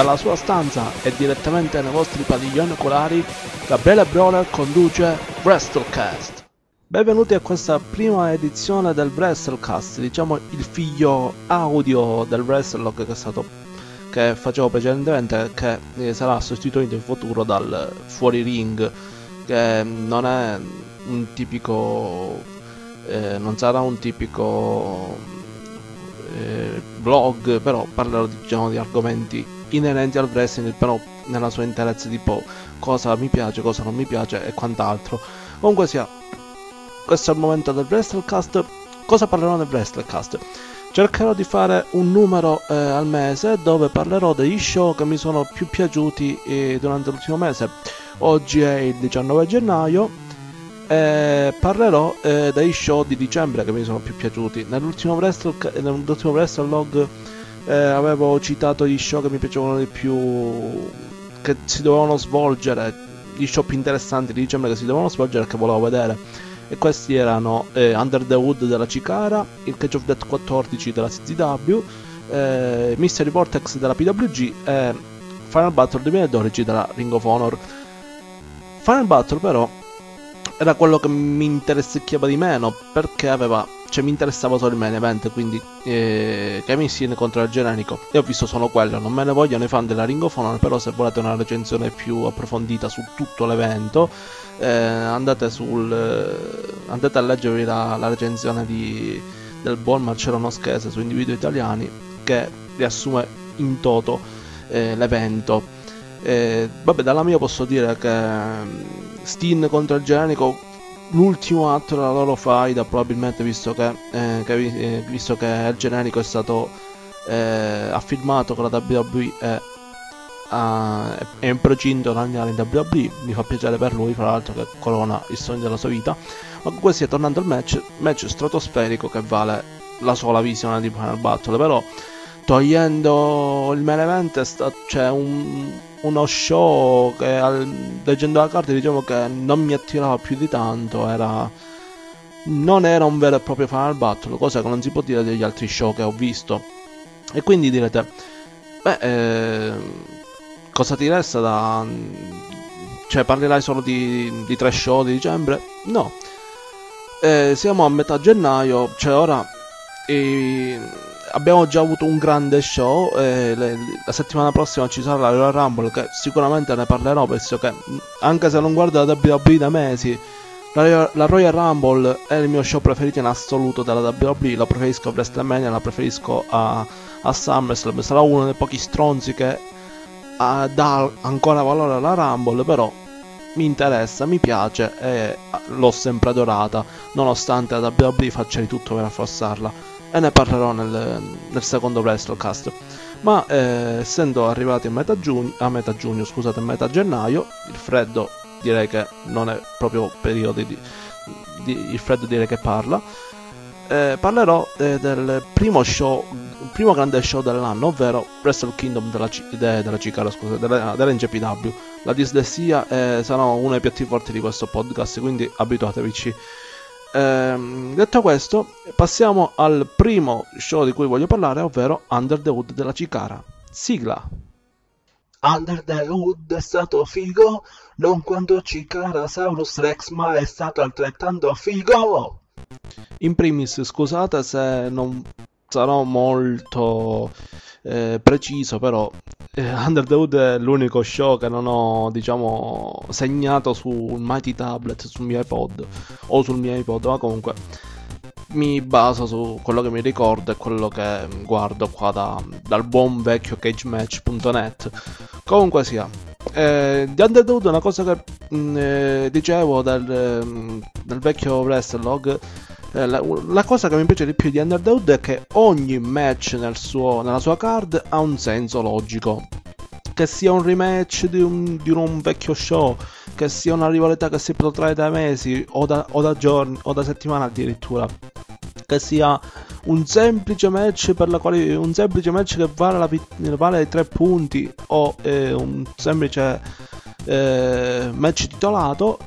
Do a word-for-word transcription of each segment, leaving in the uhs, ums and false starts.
dalla sua stanza e direttamente nei vostri padiglioni oculari, Gabriele Brawler conduce WrestleCast. Benvenuti a questa prima edizione del WrestleCast, diciamo il figlio audio del WrestleLog che è stato che facevo precedentemente, che eh, sarà sostituito in futuro dal Fuori Ring, che non è un tipico eh, non sarà un tipico eh, vlog, però parlerò diciamo di argomenti inerenti al wrestling, però nella sua interezza, tipo cosa mi piace, cosa non mi piace e quant'altro. Comunque sia, questo è il momento del WrestleCast. Cosa parlerò nel WrestleCast? Cercherò di fare un numero eh, al mese dove parlerò degli show che mi sono più piaciuti eh, durante l'ultimo mese. Oggi è il diciannove gennaio e parlerò eh, degli show di dicembre che mi sono più piaciuti. Nell'ultimo Wrestle, nell'ultimo WrestleLog eh, avevo citato gli show che mi piacevano di più, che si dovevano svolgere, gli show più interessanti di dicembre che si dovevano svolgere e che volevo vedere. E questi erano eh, Under the Hood della Chikara, il Cage of Death quattordici della C Z W, eh, Mystery Vortex della P W G e Final Battle duemiladodici della Ring of Honor. Final Battle però era quello che mi interessava di meno, perché aveva, cioè mi interessava solo il main event, quindi eh, Kevin Steen contro il Generico, e ho visto solo quello. Non me ne vogliono i fan della Ring of Honor, però se volete una recensione più approfondita su tutto l'evento, Eh, andate sul eh, andate a leggervi la, la recensione di, del buon Marcello Noschese su Individui Italiani, che riassume in toto eh, l'evento. Eh, vabbè, dalla mia posso dire che Steen contro il Generico, l'ultimo atto della loro faida, probabilmente, visto che, eh, che eh, visto che il Generico è stato eh, ha firmato con la W W E e Uh, è in procinto di andare in W W E. Mi fa piacere per lui, fra l'altro, che corona il sogno della sua vita. Ma comunque sia, tornando al match, match stratosferico che vale la sola visione di Final Battle. Però togliendo il main event sta, c'è un, uno show che, al, leggendo la carta, diciamo che non mi attirava più di tanto. Era non era un vero e proprio Final Battle, cosa che non si può dire degli altri show che ho visto. E quindi direte, beh, eh, cosa ti resta da... cioè parlerai solo di, di tre show di dicembre? No. Eh, siamo a metà gennaio, cioè ora eh, abbiamo già avuto un grande show. Eh, le, la settimana prossima ci sarà la Royal Rumble, che sicuramente ne parlerò, penso che anche se non guardo la W W E da mesi, la, la Royal Rumble è il mio show preferito in assoluto della W W E. La preferisco a WrestleMania, la preferisco a, a SummerSlam. Sarà uno dei pochi stronzi che Uh, dà ancora valore alla Rumble, però mi interessa, mi piace e l'ho sempre adorata, nonostante la W W E faccia di tutto per affossarla, e ne parlerò nel, nel secondo WrestleCast. Ma eh, essendo arrivati a metà giugno, a metà giugno, scusate, a metà gennaio, il freddo direi che non è proprio periodo di, di il freddo direi che parla. Eh, parlerò eh, del primo show, il primo grande show dell'anno, ovvero Wrestle Kingdom della, C- de- della Chikara, scusa, della, della N J P W. La dislessia eh, sarà uno dei piatti forti di questo podcast, quindi abituatevici. Eh, detto questo, passiamo al primo show di cui voglio parlare, ovvero Under the Hood della Chikara. Sigla. Under the Hood è stato figo, non quando Chikara Saurus Rex, ma è stato altrettanto figo. In primis, scusate se non sarò molto eh, preciso, però eh, Under the Hood è l'unico show che non ho, diciamo, segnato sul Mighty Tablet, sul mio iPod o sul mio iPod, ma comunque mi baso su quello che mi ricordo e quello che guardo qua da, dal buon vecchio cage match punto net. Comunque sia, eh, di Under the Hood una cosa che mh, eh, dicevo del, del vecchio WrestleLog, eh, la, la cosa che mi piace di più di Under the Hood è che ogni match nel suo, nella sua card ha un senso logico. Che sia un rematch di un, di un vecchio show, che sia una rivalità che si protrae da mesi o da, o da giorni o da settimane addirittura, che sia un semplice match per la quale un semplice match che vale, la, vale tre punti, o eh, un semplice eh, match titolato,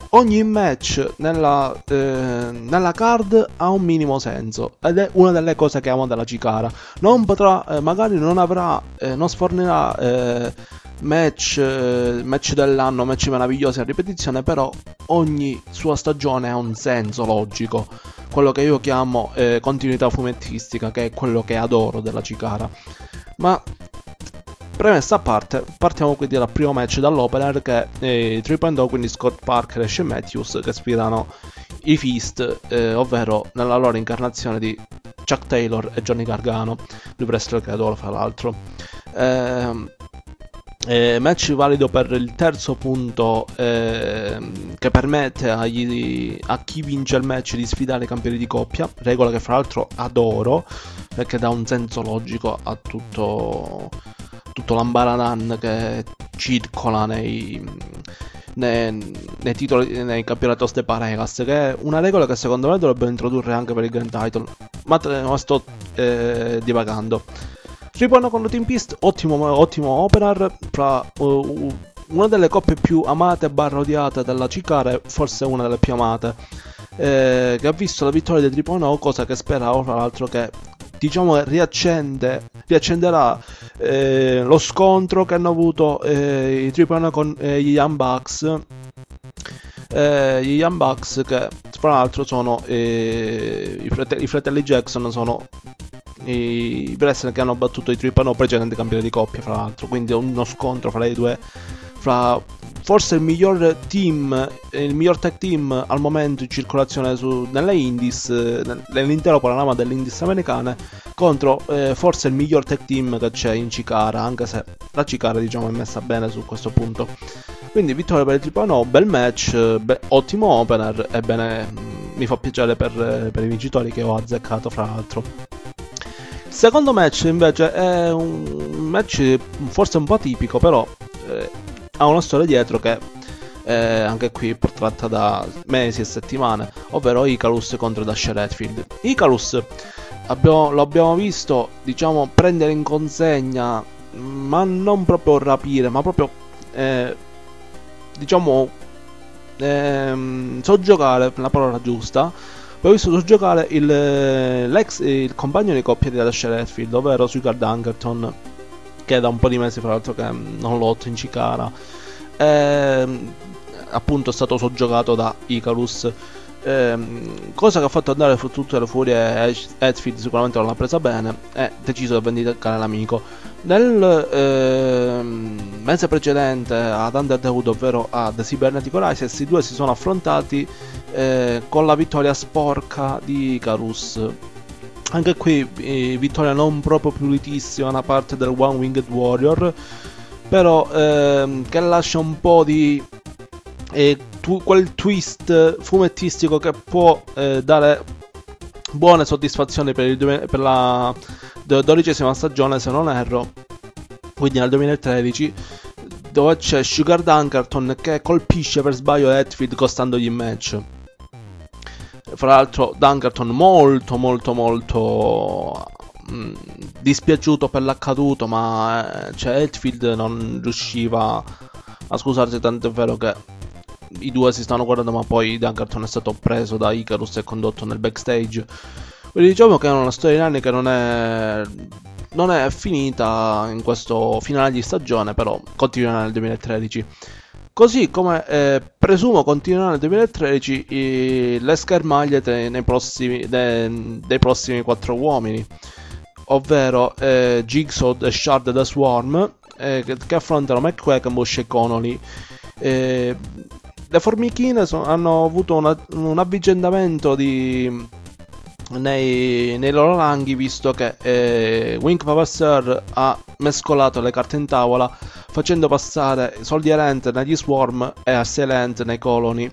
ogni match nella, eh, nella card ha un minimo senso, ed è una delle cose che amo della Chikara. Non potrà, eh, magari non avrà, eh, non sfornirà eh, match, eh, match dell'anno, match meravigliosi a ripetizione, però ogni sua stagione ha un senso logico, quello che io chiamo eh, continuità fumettistica, che è quello che adoro della Chikara. Ma premessa a parte, partiamo quindi dal primo match dall'opener, che è eh, tre punto zero, quindi Scott Parker e Shane Matthews che sfidano i Fist, eh, ovvero nella loro incarnazione di Chuck Taylor e Johnny Gargano, due wrestler che adoro fra l'altro. Eh, eh, match valido per il terzo punto, eh, che permette agli, a chi vince il match di sfidare i campioni di coppia, regola che fra l'altro adoro perché dà un senso logico a tutto tutto l'ambaradan che circola nei, nei, nei titoli, nei campionati de parejas, che è una regola che secondo me dovrebbero introdurre anche per il Grand Title, ma, ma sto eh, divagando. Ritorno con Team Pist, ottimo, ottimo opener fra uh, una delle coppie più amate e barra odiate della Chikara, forse una delle più amate, eh, che ha visto la vittoria di Triple No, cosa che speravo fra l'altro che, diciamo, riaccende, riaccenderà eh, lo scontro che hanno avuto eh, i Triple No con eh, gli Young Bucks, eh, gli Young Bucks che fra l'altro sono eh, i, fratelli, i fratelli Jackson, sono i wrestler che hanno battuto i Triple No, precedenti campioni di coppia fra l'altro, quindi uno scontro fra i due, fra forse il miglior team, il miglior tag team al momento in circolazione su, nelle indies, nell'intero panorama delle indies americane, contro eh, forse il miglior tag team che c'è in Chikara, anche se la Chikara, diciamo, è messa bene su questo punto. Quindi vittoria per il Triple No, bel match, be- ottimo opener, e bene, mi fa piacere per, per i vincitori che ho azzeccato fra l'altro. Il secondo match invece è un match forse un po' atipico, però eh, ha una storia dietro che è anche qui protratta da mesi e settimane, ovvero Icarus contro Dasher Redfield. Icarus abbiamo, lo abbiamo visto, diciamo, prendere in consegna, ma non proprio rapire, ma proprio eh, diciamo ehm, soggiogare, la parola giusta. Poi ho visto soggiocare il, l'ex, il compagno di coppia di Dasher Redfield, ovvero Sugar Dunkerton, che da un po' di mesi fra l'altro che non lotta in Chikara, e, appunto è stato soggiogato da Icarus, e, cosa che ha fatto andare su tutte le furie Redfield, sicuramente non l'ha presa bene e deciso di vendicare l'amico. Nel eh, mese precedente ad Underwood, ovvero a The Cybernetico Rises, i due si sono affrontati eh, con la vittoria sporca di Icarus. Anche qui eh, vittoria non proprio pulitissima da parte del One Winged Warrior, però eh, che lascia un po' di eh, tu, quel twist fumettistico che può eh, dare buone soddisfazioni per, il, per la dodicesima stagione, se non erro, quindi nel duemilatredici, dove c'è Sugar Dunkerton che colpisce per sbaglio Redfield costandogli il match. Fra l'altro Dunkerton molto molto molto mh, dispiaciuto per l'accaduto, ma eh, cioè Redfield non riusciva a scusarsi, tanto è vero che i due si stanno guardando, ma poi Dunkerton è stato preso da Icarus e condotto nel backstage. Quindi diciamo che è una storia di anni che non è, non è finita in questo finale di stagione, però continuerà nel duemilatredici. Così come eh, presumo continuerà nel duemilatredici i, le schermaglie te, nei prossimi, de, dei prossimi quattro uomini, ovvero eh, Jigsaw e Shard da Swarm, eh, che, che affrontano McQuackenbush e Connolly. Eh, le formichine so, hanno avuto una, un avvicendamento di... Nei, nei loro ranghi, visto che eh, Wink Vavasseur ha mescolato le carte in tavola, facendo passare Soldier Ant negli Swarm e Assailant nei Colony,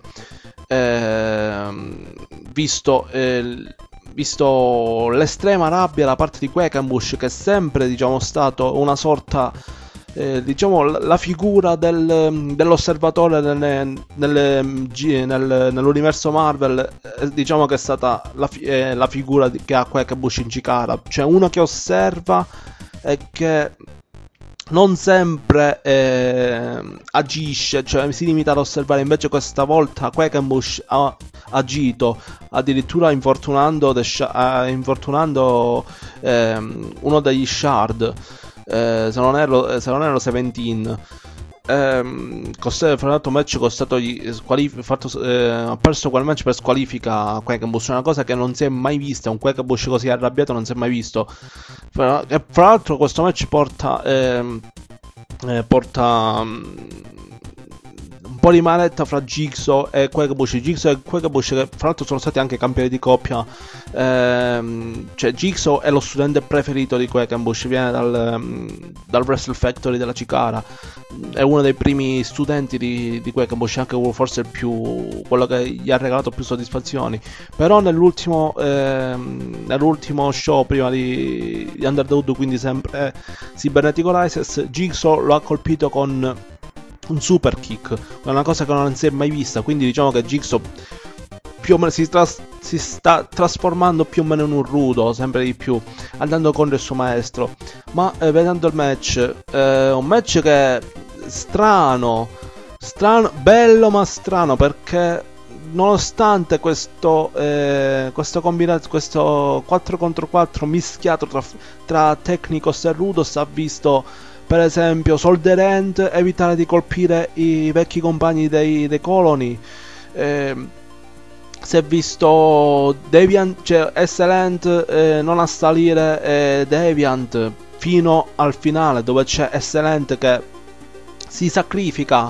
eh, visto, eh, visto l'estrema rabbia da parte di Quackenbush, che è sempre, diciamo, stato una sorta eh, diciamo la figura del, dell'osservatore nelle, nelle, nel, nell'universo Marvel, eh, diciamo che è stata la, eh, la figura di, che ha Quackenbush in Chikara, cioè uno che osserva e che non sempre eh, agisce, cioè si limita ad osservare. Invece questa volta Quackenbush ha agito, addirittura infortunando, the sh- uh, infortunando ehm, uno degli Shard, eh, se non erro, se non erro diciassette. Ehm, costa- fra l'altro match costato gli squalif- fatto, eh, ha perso quel match per squalifica a Quackenbush, una cosa che non si è mai vista. Un Quackenbush così arrabbiato non si è mai visto. Fra, e fra l'altro questo match porta ehm, eh, porta um, un po' di manetta fra Jigsaw e Quackenbush. Jigsaw e Quackenbush, che fra l'altro sono stati anche campioni di coppia. Ehm, cioè Jigsaw è lo studente preferito di Quackenbush, viene dal, um, dal Wrestle Factory della Cicara, è uno dei primi studenti di, di Quackenbush, anche forse il più, quello che gli ha regalato più soddisfazioni. Però nell'ultimo ehm, nell'ultimo show prima di, di Under the Hood, quindi sempre Cybernetico Rises, Jigsaw lo ha colpito con un super kick, una cosa che non si è mai vista. Quindi diciamo che Jigsaw più o meno si, tras- si sta trasformando più o meno in un rudo, sempre di più, andando contro il suo maestro. Ma eh, vedendo il match, eh, un match che è strano, strano, bello ma strano, perché nonostante questo eh, questo combinato, questo quattro contro quattro mischiato tra, tra Technicos e Rudos, ha visto per esempio Solderant evitare di colpire i vecchi compagni dei, dei Colony. Eh, si è visto Deviant, cioè Excellent eh, non assalire eh, Deviant fino al finale, dove c'è Excellent che si sacrifica,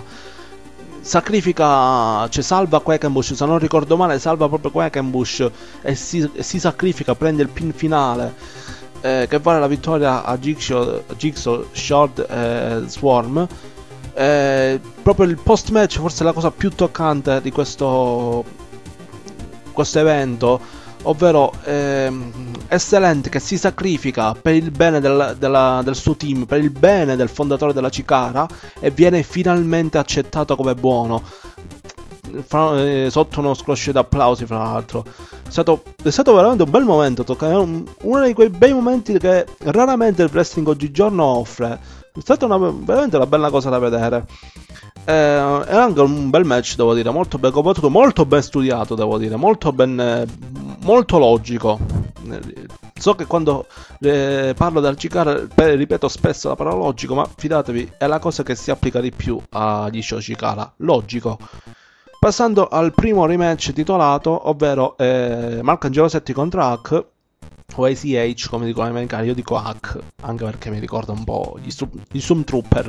sacrifica, cioè salva Quackenbush, se non ricordo male salva proprio Quackenbush e si, e si sacrifica, prende il pin finale, eh, che vale la vittoria a Jigsaw, Jigsaw Short e Swarm. Eh, proprio il post match forse è la cosa più toccante di questo questo evento, ovvero ehm, Excellent che si sacrifica per il bene del, della, del suo team, per il bene del fondatore della Cicara, e viene finalmente accettato come buono, fra, eh, sotto uno scroscio di applausi. Fra l'altro è stato, è stato veramente un bel momento, tocca, un, uno di quei bei momenti che raramente il wrestling oggigiorno offre. È stata una, veramente una bella cosa da vedere. Eh, era anche un bel match, devo dire, molto ben combattuto, molto ben studiato, devo dire, molto ben, eh, molto logico. So che quando eh, parlo del Cicara ripeto spesso la parola logico, ma fidatevi, è la cosa che si applica di più agli show Cicara, logico. Passando al primo rematch titolato, ovvero eh, Marcangelo Setti contro Hack, o A C H come dicono gli americani, io dico Hack anche perché mi ricorda un po' gli, gli Stormtrooper.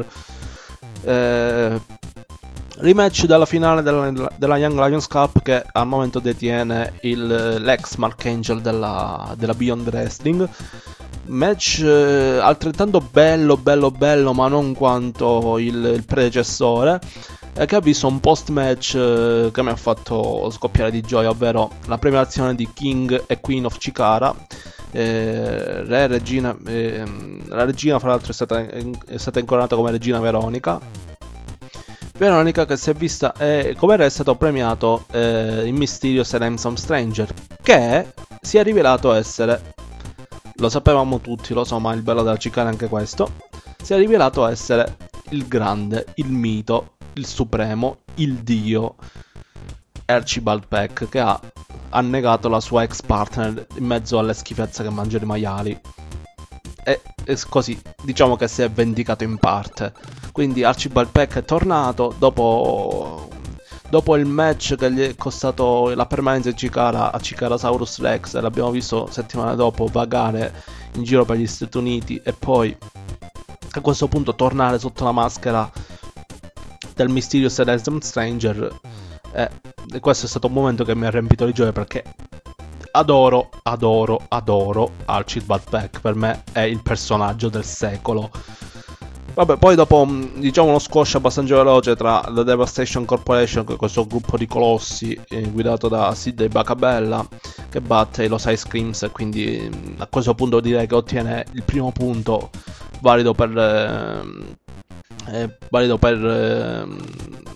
Eh, rematch della finale della, della Young Lions Cup, che al momento detiene il, l'ex Mark Angel della, della Beyond Wrestling. Match eh, altrettanto bello, bello, bello, ma non quanto il, il predecessore, e che ha visto un post match eh, che mi ha fatto scoppiare di gioia, ovvero la premiazione di King e Queen of Cicara. Eh, re, regina, eh, la regina fra l'altro è stata, è stata incoronata come regina Veronica. Veronica che si è vista, eh, come re è stato premiato eh, in Mysterious and Handsome Stranger, che si è rivelato essere, lo sapevamo tutti, lo so, ma il bello della Cicara è anche questo, si è rivelato essere il grande, il mito, il supremo, il dio Archibald Peck, che ha annegato la sua ex partner in mezzo alle schifezze che mangia i maiali, e, e così diciamo che si è vendicato in parte. Quindi Archibald Peck è tornato dopo, dopo il match che gli è costato la permanenza in Cicara a Cicarasaurus Rex, e l'abbiamo visto settimane dopo vagare in giro per gli Stati Uniti, e poi a questo punto tornare sotto la maschera del Mysterious and Handsome Stranger. Eh, e questo è stato un momento che mi ha riempito di gioia, perché adoro, adoro, adoro Archibald Peck. Per me è il personaggio del secolo. Vabbè, poi dopo, diciamo, uno squash abbastanza veloce tra la Devastation Corporation, questo gruppo di colossi eh, guidato da Sid e Bacabella, che batte i Los Ice Creams, e quindi a questo punto direi che ottiene il primo punto valido per eh, eh, valido per eh,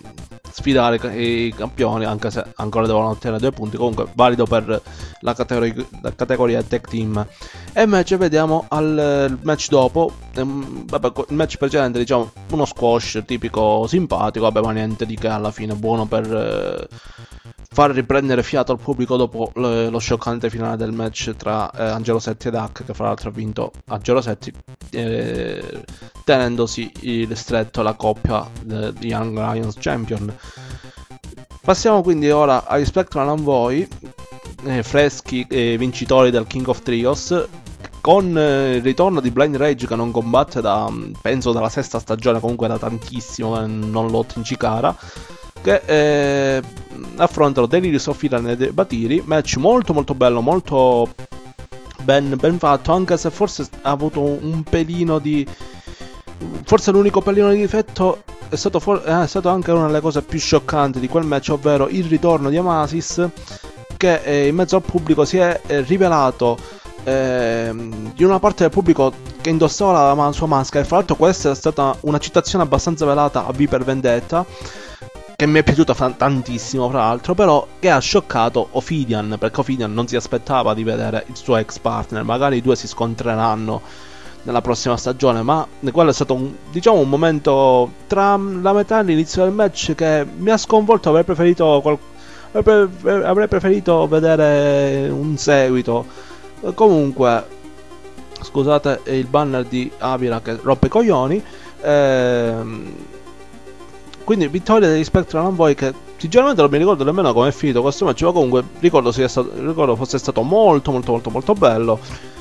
sfidare i campioni, anche se ancora devono ottenere due punti. Comunque valido per la categoria, la categoria tag team. E invece vediamo al match dopo, ehm, vabbè, il match precedente, diciamo uno squash tipico simpatico, vabbè, ma niente di che, alla fine buono per eh, far riprendere fiato al pubblico dopo lo, lo scioccante finale del match tra eh, Angelo Setti ed Hack, che fra l'altro ha vinto Angelo Setti, eh, tenendosi il stretto la coppia eh, di Young Lions Champion. Passiamo quindi ora agli Spectral Envoy, eh, freschi eh, vincitori del King of Trios, con eh, il ritorno di Blind Rage, che non combatte da, penso, dalla sesta stagione, comunque da tantissimo, eh, non lotta in Chikara, che eh, affrontano Delirious of Iran e Batiri. Match molto molto bello, molto ben, ben fatto, anche se forse ha avuto un pelino di... forse l'unico pelino di difetto è stato, for... è stato anche una delle cose più scioccanti di quel match, ovvero il ritorno di Amasis, che eh, in mezzo al pubblico si è eh, rivelato eh, di una parte del pubblico che indossava la sua maschera. E fra l'altro questa è stata una citazione abbastanza velata a V per Vendetta, che mi è piaciuta tantissimo fra l'altro, però che ha scioccato Ophidian, perché Ophidian non si aspettava di vedere il suo ex partner. Magari i due si scontreranno nella prossima stagione, ma quello è stato un, diciamo, un momento tra la metà e l'inizio del match che mi ha sconvolto. Avrei preferito qual... avrei preferito vedere un seguito. Comunque, scusate il banner di Avira che rompe i coglioni. ehm Quindi vittoria degli Spectral Envoy, che sinceramente non mi ricordo nemmeno come è finito questo match, ma comunque ricordo, sia stato, ricordo fosse stato molto molto molto molto bello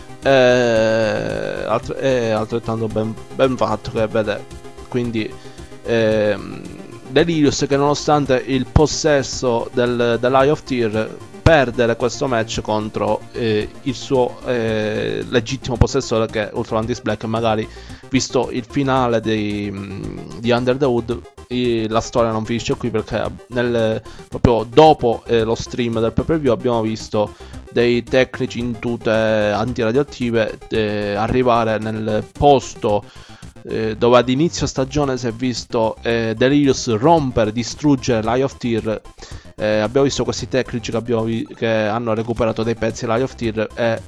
e, alt e altrettanto ben, ben fatto, che vede quindi ehm, Delirious, che nonostante il possesso del, dell'Eye of Tyr, perdere questo match contro eh, il suo eh, legittimo possessore, che è Ultramantis Black. Magari, visto il finale di, di Under the Hood, la storia non finisce qui, perché nel, proprio dopo eh, lo stream del pay-per-view abbiamo visto dei tecnici in tute antiradioattive eh, arrivare nel posto eh, dove ad inizio stagione si è visto eh, Delirious rompere, distruggere l'Eye of Tyr. Eh, abbiamo visto questi tecnici che, abbiamo vi che hanno recuperato dei pezzi dell'Eye of Tyr e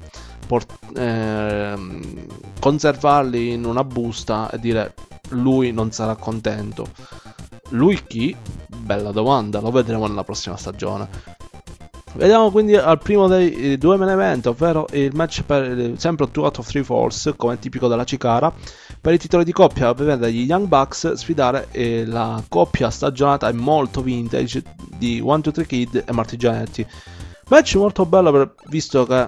eh, conservarli in una busta e dire: lui non sarà contento. Lui chi? Bella domanda, lo vedremo nella prossima stagione. Vediamo quindi al primo dei due main event, ovvero il match per sempre two out of three falls, come tipico della Chikara. Per il titolo di coppia vede gli Young Bucks sfidare eh, la coppia stagionata e molto vintage di one two three Kid e Marty Jannetty. Match molto bello, per, visto che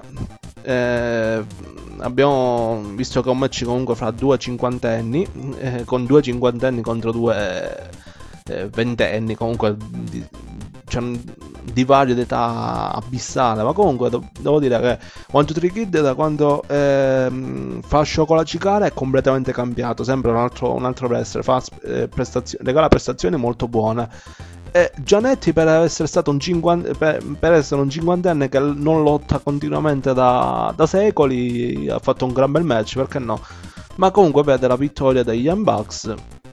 eh, abbiamo visto che è un match comunque fra due cinquantenni, eh, con due cinquantenni contro due eh, ventenni, comunque di, c'è un divario d'età abissale, ma comunque do devo dire che one two three Kid, da quando ehm, fa show con la Chikara, è completamente cambiato, sembra un altro, un altro wrestler, fa eh, prestazioni, regala prestazioni molto buone. E Jannetty, per essere stato un cinquanta, per, per essere un cinquantenne che non lotta continuamente da, da secoli, ha fatto un gran bel match, perché no? Ma comunque vede la vittoria degli Young Bucks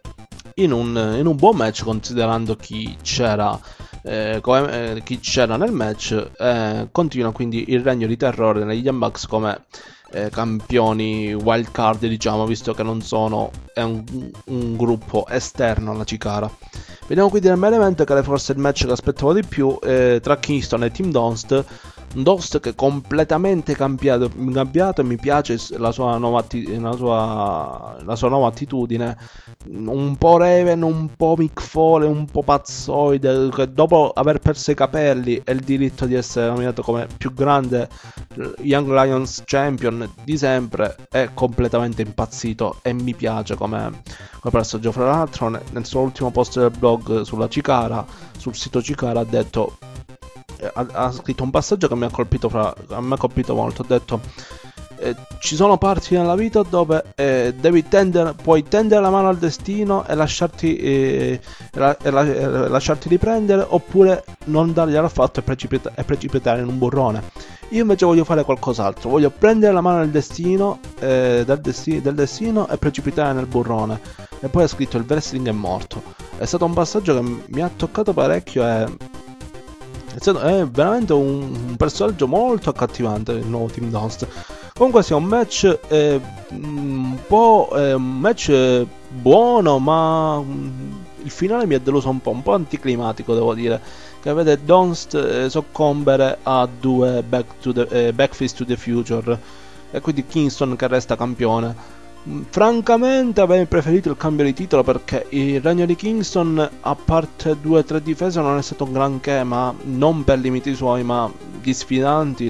in un, in un buon match, considerando chi c'era eh, come, eh, chi c'era nel match. Eh, continua quindi il regno di terrore negli Young Bucks come eh, campioni wild card, diciamo, visto che non sono è un, un gruppo esterno alla Chikara. Vediamo quindi nel main event, che è forse il match che aspettavo di più, eh, tra Kingston e Team Donst. Dost che è completamente cambiato, cambiato e mi piace la sua, nuova la, sua, la sua nuova attitudine, un po' Raven, un po' Mick Foley, un po' pazzoide, che dopo aver perso i capelli e il diritto di essere nominato come più grande Young Lions Champion di sempre, è completamente impazzito e mi piace come, come personaggio. Fra l'altro nel suo ultimo post del blog sulla Chikara, sul sito Chikara, ha detto Ha, ha scritto un passaggio che mi ha colpito, fra, mi ha colpito molto. Ha detto: eh, ci sono parti nella vita dove eh, devi tendere, puoi tendere la mano al destino e lasciarti, eh, la, e la, e lasciarti riprendere, oppure non dargliela affatto e, precipita e precipitare in un burrone. Io invece voglio fare qualcos'altro, voglio prendere la mano del destino, eh, del, desti del destino e precipitare nel burrone. E poi ha scritto: il wrestling è morto. è stato un passaggio che mi ha toccato parecchio e è, stato, è veramente un, un personaggio molto accattivante il nuovo Team Dunst. Comunque sia un match eh, un po' eh, un match eh, buono, ma mh, il finale mi è deluso un po', un po' anticlimatico devo dire, che vede Dunst eh, soccombere a due back to the, eh, Backfist to the Future e quindi Kingston che resta campione. Francamente avrei preferito il cambio di titolo, perché il regno di Kingston, a parte due o tre difese, non è stato un granché, ma non per limiti suoi, ma gli sfidanti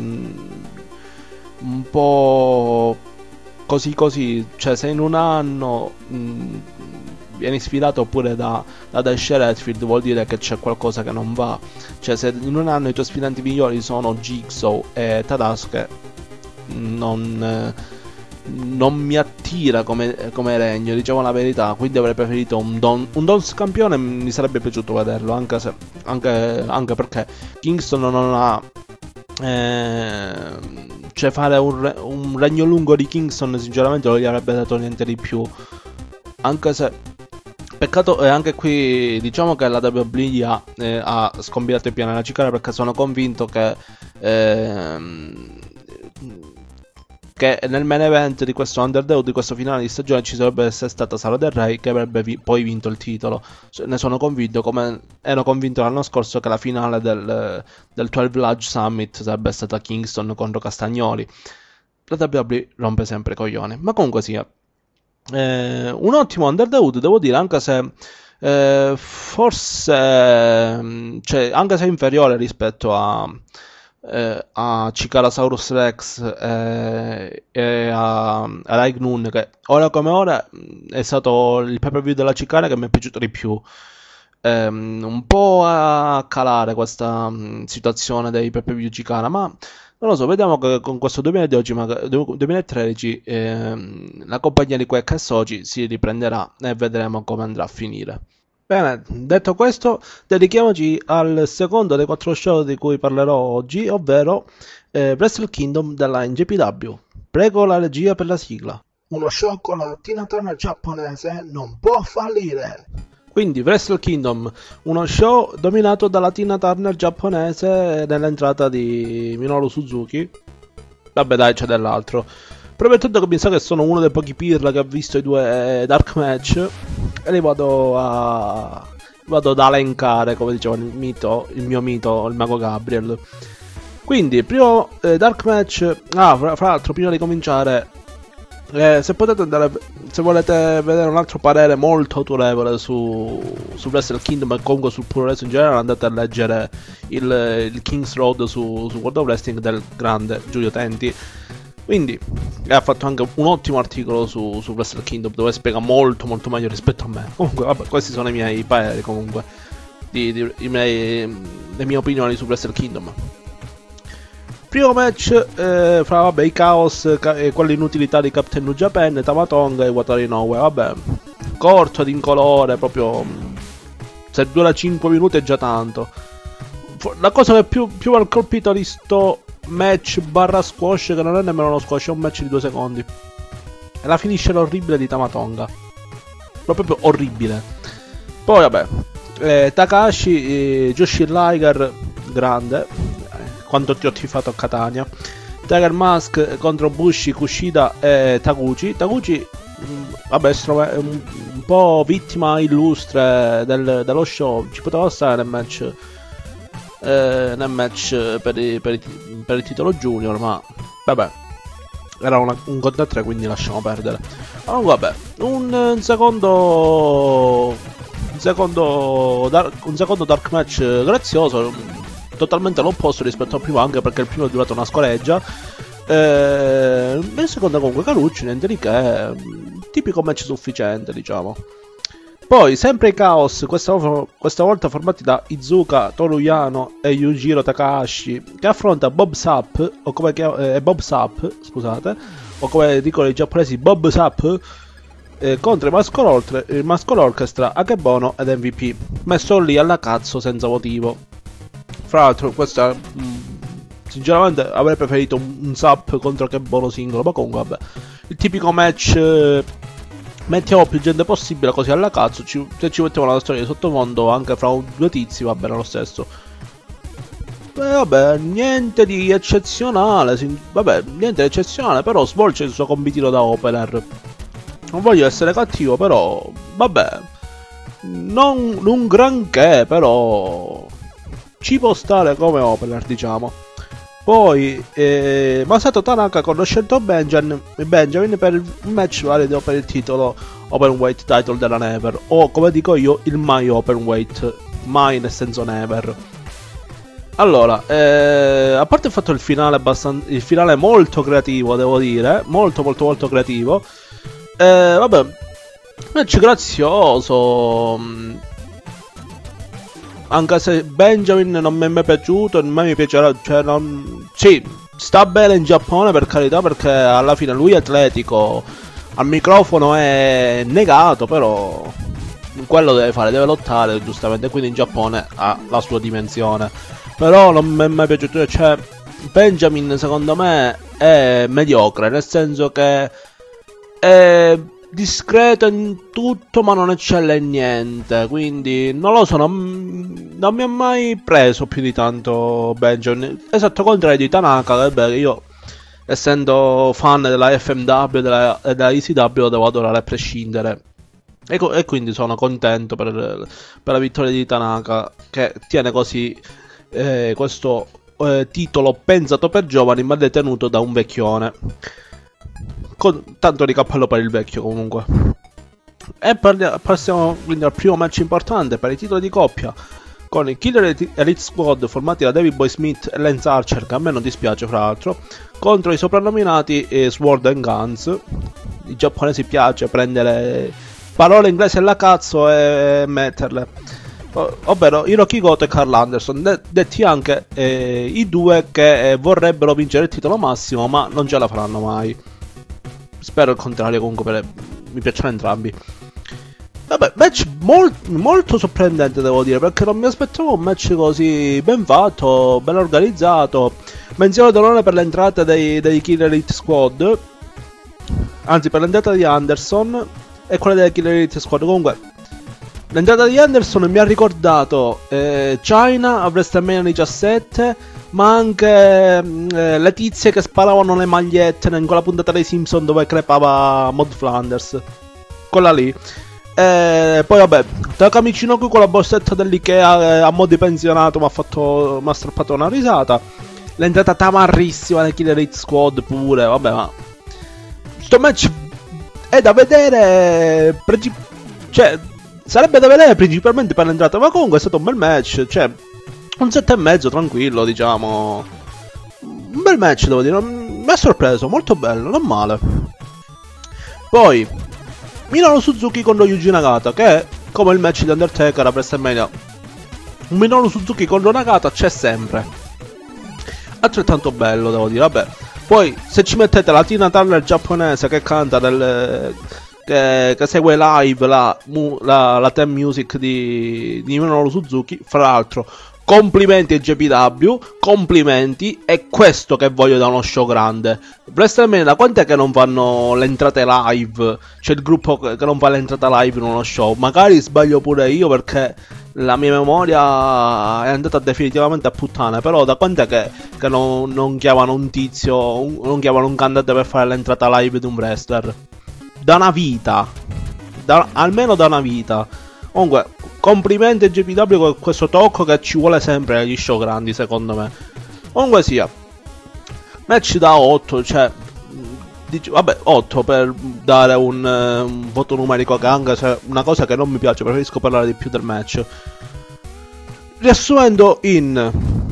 un po' così così. Cioè, se in un anno mh, vieni sfidato pure da, da Dash Redfield, vuol dire che c'è qualcosa che non va. Cioè, se in un anno i tuoi sfidanti migliori sono Jigsaw e Tadasuke, non... Eh, non mi attira come, come regno, diciamo la verità. Quindi avrei preferito un Don, un Dons campione, mi sarebbe piaciuto vederlo, anche, se, anche, anche perché Kingston non ha eh, cioè fare un, un regno lungo di Kingston sinceramente non gli avrebbe dato niente di più, anche se peccato. E anche qui diciamo che la W W E ha, eh, ha scombinato i piani alla cicala, perché sono convinto che ehm, che nel main event di questo Underdog, di questo finale di stagione, ci sarebbe essere stata Sara Del Rey, che avrebbe vi poi vinto il titolo. Ne sono convinto, come ero convinto l'anno scorso che la finale del, del dodici Lodge Summit sarebbe stata Kingston contro Castagnoli. La W W E rompe sempre i coglioni, ma comunque sia eh, un ottimo Underdog, devo dire, anche se eh, forse cioè, anche se inferiore rispetto a Eh, a Cicarasaurus Rex eh, e a, a Raig Nun, che ora come ora è stato il pay per view della Cicara che mi è piaciuto di più. ehm, un po' a calare questa mh, situazione dei pay per view Cicara, ma non lo so, vediamo che con questo duemiladodici, duemilatredici ehm, la compagnia di Quake e Soci si riprenderà e vedremo come andrà a finire. Bene, detto questo, dedichiamoci al secondo dei quattro show di cui parlerò oggi, ovvero eh, Wrestle Kingdom della N J P W. Prego la regia per la sigla. Uno show con la Tina Turner giapponese non può fallire. Quindi Wrestle Kingdom, uno show dominato dalla Tina Turner giapponese nell'entrata di Minoru Suzuki. Vabbè dai, c'è dell'altro. Premettendo che mi sa che sono uno dei pochi pirla che ha visto i due dark match, e li vado a vado ad elencare, come diceva il mito, il mio mito, il mago Gabriel. Quindi il primo eh, dark match. Ah, fra, fra l'altro, prima di cominciare, eh, se potete andare, se volete vedere un altro parere molto autorevole su, su Wrestle Kingdom e comunque sul puro wrestling in generale, andate a leggere il, il King's Road su, su World of Wrestling del grande Giulio Tenti. Quindi ha fatto anche un ottimo articolo su, su Wrestle Kingdom, dove spiega molto molto meglio rispetto a me. Comunque vabbè, questi sono i miei pareri, comunque di, di, i miei, le mie opinioni su Wrestle Kingdom. Primo match eh, fra vabbè, i Chaos e quelle inutilità di Captain New Japan, Tamatonga e Wataru Inoue. Vabbè, corto ed incolore, proprio se dura cinque minuti è già tanto. La cosa che più, più mi ha colpito di sto match barra squash, che non è nemmeno uno squash, è un match di due secondi, e la finisce l'orribile di Tamatonga, proprio orribile. Poi vabbè, eh, Takahashi, eh, Joshi Liger, grande, eh, quanto ti ho tifato a Catania. Tiger Mask contro Bushi, Kushida e Taguchi. Taguchi mh, vabbè, è un, un po' vittima illustre del, dello show, ci poteva stare nel match Eh, nel match per, i, per, i, per il titolo junior, ma vabbè, era una, un contro tre, quindi lasciamo perdere. Allora, vabbè, un, un secondo un secondo dark, un secondo dark match grazioso, totalmente l'opposto rispetto al primo, anche perché il primo è durato una scoreggia. Eh, il secondo comunque Carucci, niente di che, tipico match sufficiente, diciamo. Poi, sempre i Chaos, questa, questa volta formati da Iizuka, Toru Yano e Yujiro Takahashi, che affronta Bob Sapp, o come eh, Bob Sapp, scusate, o come dicono i giapponesi Bob Sapp, eh, contro il Mascol, Orchestra, il Mascol Orchestra, Akebono ed M V P, messo lì alla cazzo senza motivo. Fra l'altro, questa, mh, sinceramente, avrei preferito un, un Sapp contro Akebono singolo, ma comunque vabbè. Il tipico match... Eh, mettiamo più gente possibile così alla cazzo, ci, se ci mettiamo la storia di sottofondo anche fra due tizi va bene lo stesso. Beh, vabbè, niente di eccezionale, vabbè, niente di eccezionale, però svolge il suo compitino da opener. Non voglio essere cattivo, però, vabbè, non un granché, però ci può stare come opener, diciamo. Poi eh, Masato Tanaka conoscendo Benjamin, Benjamin per il match valido per il titolo Openweight Title della Never, o come dico io, il My Openweight, mai nel senso Never. Allora, eh, a parte il fatto il finale abbastanza, il finale molto creativo, devo dire, molto molto molto creativo. Eh, vabbè, match grazioso. Anche se Benjamin non mi è mai piaciuto, a me mi piacerà, cioè non... Sì, sta bene in Giappone per carità, perché alla fine lui è atletico, al microfono è negato, però quello deve fare, deve lottare giustamente, quindi in Giappone ha la sua dimensione. Però non mi è mai piaciuto, cioè Benjamin secondo me è mediocre, nel senso che è discreto in tutto ma non eccelle in niente, quindi non lo so, non, non mi ha mai preso più di tanto Benjamin, esatto contrario di Tanaka, che beh, io essendo fan della F M W e della, della E C W lo devo adorare a prescindere, e, e quindi sono contento per, per la vittoria di Tanaka, che tiene così eh, questo eh, titolo pensato per giovani ma detenuto da un vecchione. Con tanto di cappello per il vecchio comunque. E parliamo, passiamo quindi al primo match importante per i titoli di coppia, con i Killer Elite Squad formati da Davey Boy Smith e Lance Archer, che a me non dispiace fra l'altro, contro i soprannominati eh, Sword and Guns. I giapponesi piace prendere parole inglesi alla cazzo e metterle, ovvero Hiroki Goto e Carl Anderson, detti anche eh, i due che eh, vorrebbero vincere il titolo massimo ma non ce la faranno mai. Spero il contrario, comunque per... mi piacciono entrambi. Vabbè, match molt, molto sorprendente devo dire, perché non mi aspettavo un match così ben fatto, ben organizzato. Menzione d'onore per l'entrata dei, dei Killer Elite Squad, anzi per l'entrata di Anderson e quella dei Killer Elite Squad. Comunque l'entrata di Anderson mi ha ricordato eh, China a WrestleMania diciassette, ma anche eh, le tizie che sparavano le magliette in quella puntata dei Simpson dove crepava Maud Flanders, quella lì. E poi vabbè, Taka Michinoku con la borsetta dell'Ikea eh, a mo' di pensionato mi ha fatto, mi ha strappato una risata. L'entrata tamarrissima del Killer Elite Squad pure, vabbè, ma sto match è da vedere, cioè sarebbe da vedere principalmente per l'entrata, ma comunque è stato un bel match, cioè un sette e mezzo tranquillo, diciamo. Un bel match devo dire, mi ha sorpreso, molto bello, non male. Poi Minoru Suzuki contro Yuji Nagata, che è come il match di Undertaker a WrestleMania. Un Minoru Suzuki contro Nagata c'è sempre, altrettanto bello devo dire, vabbè. Poi se ci mettete la Tina Turner giapponese che canta del... Che, che segue live la, la, la theme music di, di Minoru Suzuki, fra l'altro complimenti a J P W, complimenti, è questo che voglio da uno show grande. WrestleMania da quant'è che non fanno le entrate live? C'è il gruppo che non fa l'entrata live in uno show, magari sbaglio pure io perché la mia memoria è andata definitivamente a puttane, però da quant'è che, che non, non chiamano un tizio, un, non chiamano un cantante per fare l'entrata live di un wrestler? Da una vita, da, almeno da una vita. Comunque complimenti a J P W con questo tocco che ci vuole sempre negli show grandi, secondo me. Comunque sia, match da otto, cioè dic- vabbè, otto per dare un, uh, un voto numerico, che anche se è una cosa che non mi piace, preferisco parlare di più del match. Riassumendo in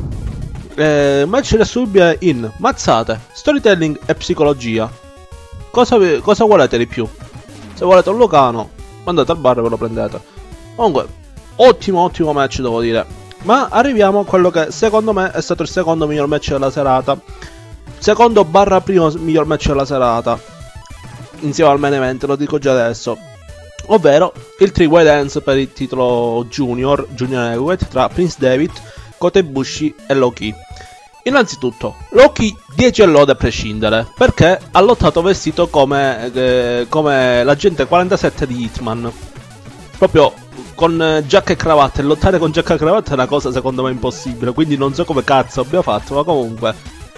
eh, match riassumibile in mazzate, storytelling e psicologia. Cosa, vi, cosa volete di più? Se volete un Locano, andate al bar e ve lo prendete. Comunque, ottimo ottimo match devo dire. Ma arriviamo a quello che secondo me è stato il secondo miglior match della serata. Secondo barra primo miglior match della serata, insieme al main event, lo dico già adesso. Ovvero il three-way dance per il titolo junior, junior heavyweight, tra Prince David, Kota Ibushi e Low Ki. Innanzitutto, Loki dieci e lode a prescindere, perché ha lottato vestito come, eh, come l'agente quarantasette di Hitman. Proprio con eh, giacca e cravatta, e lottare con giacca e cravatta è una cosa secondo me impossibile, quindi non so come cazzo abbia fatto, ma comunque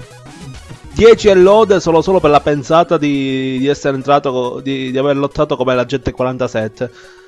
dieci e lode solo, solo per la pensata di, di essere entrato, di, di aver lottato come l'agente quarantasette.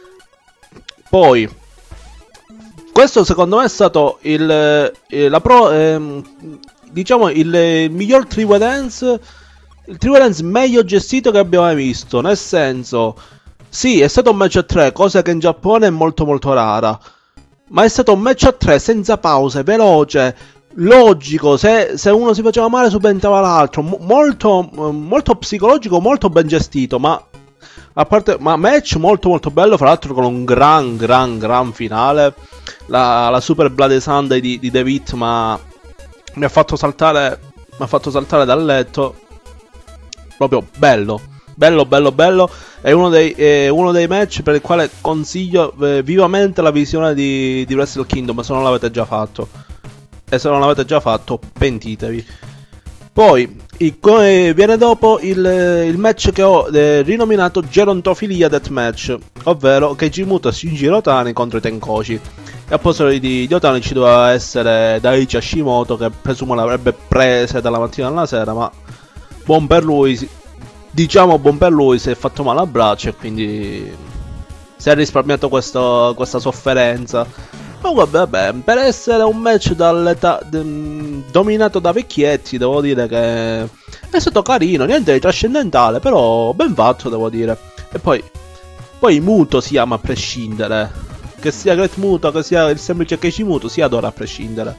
Poi, questo secondo me è stato il, eh, la pro, ehm, diciamo il, il miglior Triple Dance, il Triple Dance meglio gestito che abbiamo mai visto, nel senso, sì, è stato un match a tre, cosa che in Giappone è molto molto rara, ma è stato un match a tre senza pause, veloce, logico, se, se uno si faceva male subentrava l'altro, mo molto, molto psicologico, molto ben gestito, ma a parte, ma match molto molto bello, fra l'altro con un gran gran gran finale, la, la Super Bloody Sunday di, di David, ma mi ha fatto saltare, mi ha fatto saltare dal letto, proprio bello. Bello, bello, bello. È uno dei, è uno dei match per il quale consiglio eh, vivamente la visione di, di Wrestle Kingdom, se non l'avete già fatto. E se non l'avete già fatto, pentitevi. Poi, il, come viene dopo il, il match che ho eh, rinominato Gerontofilia Deathmatch, ovvero Keiji Muto e Shinji Otani contro i Tenkoshi. E a posto di, di Otani ci doveva essere Daichi Hashimoto, che presumo l'avrebbe prese dalla mattina alla sera, ma buon per lui. Diciamo buon per lui, si è fatto male al braccio e quindi si è risparmiato questo, questa sofferenza. Ma vabbè, vabbè, per essere un match dall'età dominato da vecchietti, devo dire che è stato carino, niente di trascendentale, però ben fatto, devo dire. E poi, poi Muto si ama a prescindere, che sia Great Muto, che sia il semplice Keiji Muto, si adora a prescindere.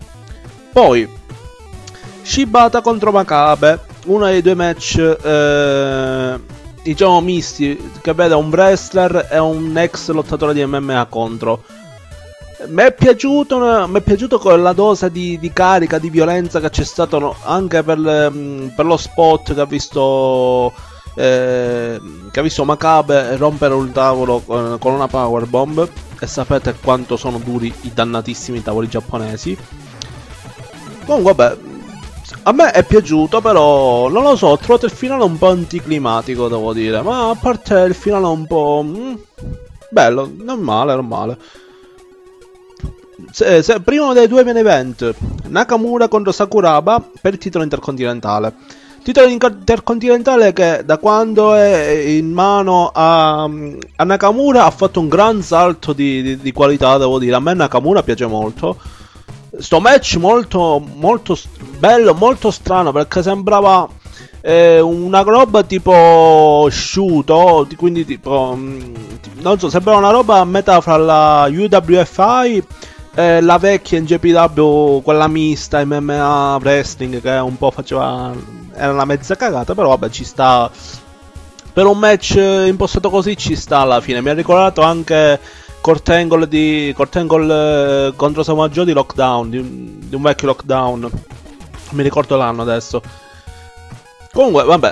Poi Shibata contro Makabe, uno dei due match eh, diciamo misti, che vede un wrestler e un ex lottatore di M M A contro. Mi è piaciuto, mi è piaciuto con la dose di, di carica, di violenza che c'è stato anche per, per lo spot che ha visto eh, che ha visto Makabe rompere un tavolo con, con una powerbomb, e sapete quanto sono duri i dannatissimi tavoli giapponesi. Comunque vabbè, a me è piaciuto, però non lo so, ho trovato il finale un po' anticlimatico, devo dire, ma a parte il finale un po' mm, bello, non male, non male. Se, se, primo dei due main event, Nakamura contro Sakuraba per il titolo intercontinentale. Titolo intercontinentale che da quando è in mano a, a Nakamura ha fatto un gran salto di, di, di qualità, devo dire. A me Nakamura piace molto. Sto match molto molto bello, molto strano, perché sembrava eh, una roba tipo Shuto, quindi tipo non so, sembrava una roba a metà fra la U W F I e la vecchia N J P W, quella mista M M A wrestling, che un po' faceva, era una mezza cagata, però vabbè, ci sta. Per un match impostato così ci sta alla fine. Mi ha ricordato anche Kurt Angle di Kurt Angle eh, contro Samoa Joe di Lockdown, di, di un vecchio Lockdown, non mi ricordo l'anno adesso. Comunque vabbè,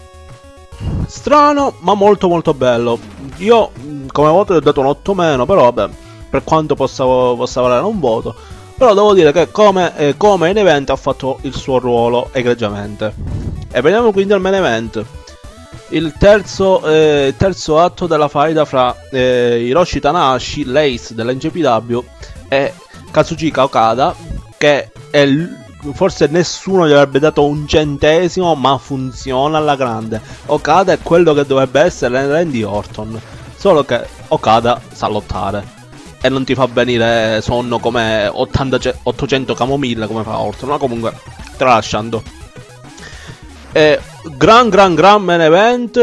strano ma molto molto bello. Io come voto gli ho dato un otto meno, però vabbè, per quanto possa, possa valere un voto, però devo dire che come, eh, come in event ha fatto il suo ruolo egregiamente. E veniamo quindi al main event. Il terzo, eh, terzo atto della faida fra eh, Hiroshi Tanahashi, l'Ace della N J P W, e Kazuchika Okada, che è forse nessuno gli avrebbe dato un centesimo, ma funziona alla grande. Okada è quello che dovrebbe essere Randy Orton, solo che Okada sa lottare e non ti fa venire sonno come ottanta, ottocento camomille come fa Orton, ma comunque tralasciando. Eh, gran gran gran main event,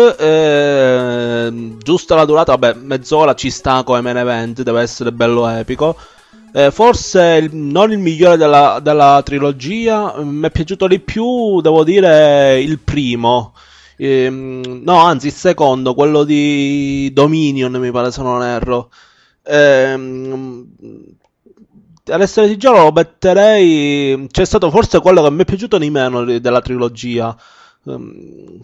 eh, giusta la durata, vabbè, mezz'ora ci sta come main event, deve essere bello epico. Eh, forse il, non il migliore della, della trilogia, mi è piaciuto di più, devo dire, il primo. Eh, no, anzi il secondo, quello di Dominion, mi pare, se non erro. Eh, ad essere sincero lo metterei, c'è stato forse quello che mi è piaciuto di meno della trilogia. Um,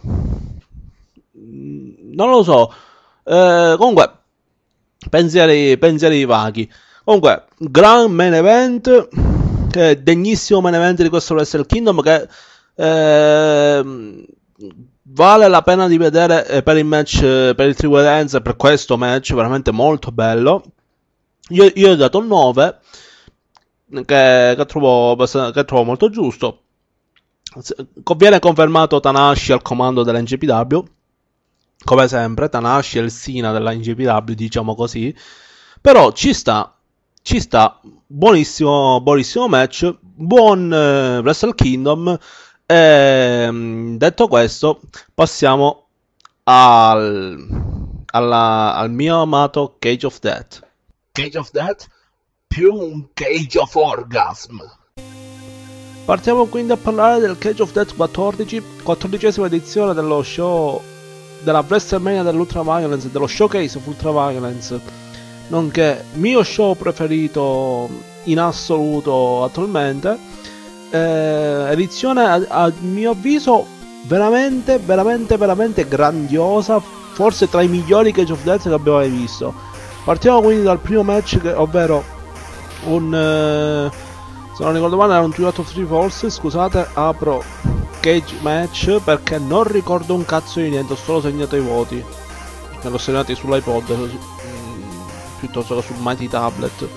non lo so, eh, comunque pensieri, pensieri vaghi. Comunque gran main event, che è degnissimo main event di questo Wrestle Kingdom, che eh, vale la pena di vedere eh, per il match, eh, per il Triple Dance, per questo match veramente molto bello. Io, io ho dato un nove, che, che, trovo, che trovo molto giusto. Viene confermato Tanahashi al comando della N J P W, come sempre. Tanahashi è il Cena della N J P W, diciamo così. Però ci sta, ci sta, buonissimo, buonissimo match, buon eh, Wrestle Kingdom. E, detto questo, passiamo al, alla, al mio amato Cage of Death. Cage of Death più un Cage of Orgasm. Partiamo quindi a parlare del Cage of Death quattordici, quattordicesima edizione dello show della WrestleMania dell'Ultra Violence, dello Showcase of Ultra Violence, nonché mio show preferito in assoluto attualmente. Eh, edizione a, a mio avviso veramente, veramente, veramente grandiosa, forse tra i migliori Cage of Death che abbiamo mai visto. Partiamo quindi dal primo match, che, ovvero un... Eh, se non ricordo male era un Two Out of Three Falls. Scusate, apro Cage Match perché non ricordo un cazzo di niente, ho solo segnato i voti, me l'ho segnati sull'iPod mh, piuttosto che sul Mighty Tablet.